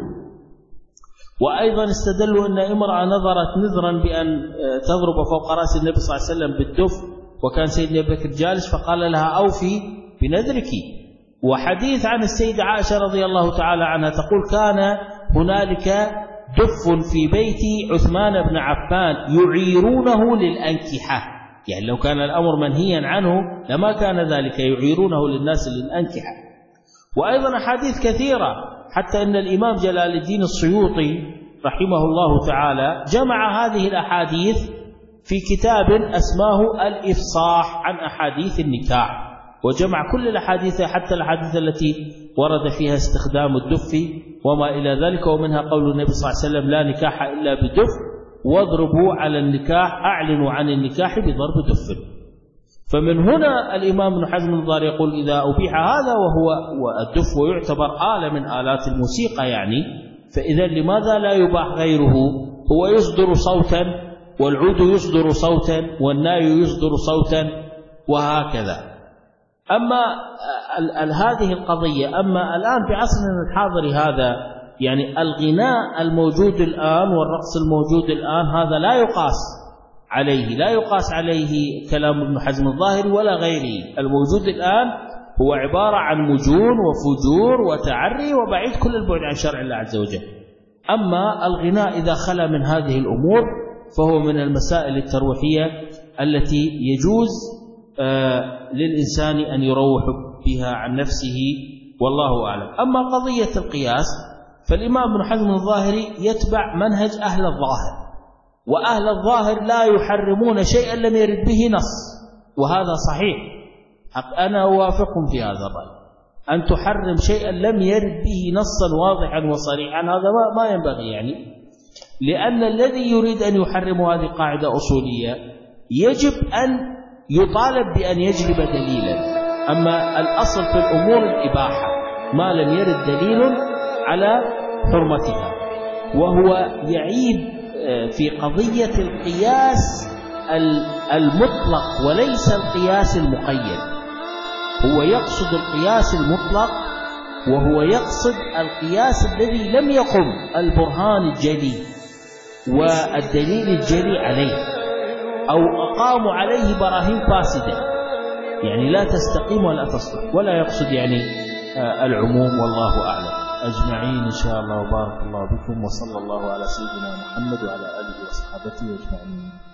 وأيضا استدلوا أن امرأة نظرت نذرا بأن تضرب فوق رأس النبي صلى الله عليه وسلم بالدف، وكان سيدنا أبي بكر جالس فقال لها أوفي بنذرك. وحديث عن السيدة عائشة رضي الله تعالى عنها تقول كان هنالك دف في بيت عثمان بن عفان يعيرونه للأنكحة، يعني لو كان الأمر منهيا عنه لما كان ذلك، يعيرونه للناس للأنكحة. وأيضا أحاديث كثيرة، حتى أن الإمام جلال الدين السيوطي رحمه الله تعالى جمع هذه الأحاديث في كتاب أسماه الإفصاح عن أحاديث النكاح، وجمع كل الأحاديث حتى الأحاديث التي ورد فيها استخدام الدف وما إلى ذلك، ومنها قول النبي صلى الله عليه وسلم لا نكاح إلا بدف، واضربوا على النكاح أعلنوا عن النكاح بضرب دف. فمن هنا الإمام ابن حزم الظاهري يقول إذا أبيح هذا وهو الدف ويعتبر آلة من آلات الموسيقى يعني، فإذا لماذا لا يباح غيره؟ هو يصدر صوتا، والعود يصدر صوتا، والناي يصدر صوتا، وهكذا. أما هذه القضية، أما الآن في عصرنا الحاضر هذا يعني الغناء الموجود الآن والرقص الموجود الآن هذا لا يقاس عليه كلام ابن حزم الظاهري ولا غيره. الموجود الآن هو عبارة عن مجون وفجور وتعري وبعيد كل البعد عن شرع الله عز وجل. أما الغناء إذا خلا من هذه الأمور فهو من المسائل الترويحية التي يجوز للإنسان أن يروح بها عن نفسه، والله أعلم. أما قضية القياس فالإمام ابن حزم الظاهري يتبع منهج أهل الظاهر، وأهل الظاهر لا يحرمون شيئا لم يرد به نص، وهذا صحيح، أنا أوافقكم في هذا الرأي. أن تحرم شيئا لم يرد به نصا واضحا وصريحا هذا ما ينبغي، يعني لأن الذي يريد أن يحرم هذه قاعدة أصولية يجب أن يطالب بأن يجلب دليلا. أما الأصل في الأمور الإباحة ما لم يرد دليل على حرمتها. وهو يعيب في قضية القياس المطلق وليس القياس المقيد. هو يقصد القياس المطلق، وهو يقصد القياس الذي لم يقم البرهان الجلي والدليل الجلي عليه، أو أقاموا عليه براهين فاسدة، يعني لا تستقيم ولا تصلح، ولا يقصد يعني العموم. والله أعلم. أجمعين إن شاء الله، وبارك الله بكم، وصلى الله على سيدنا محمد وعلى آله وصحبه أجمعين.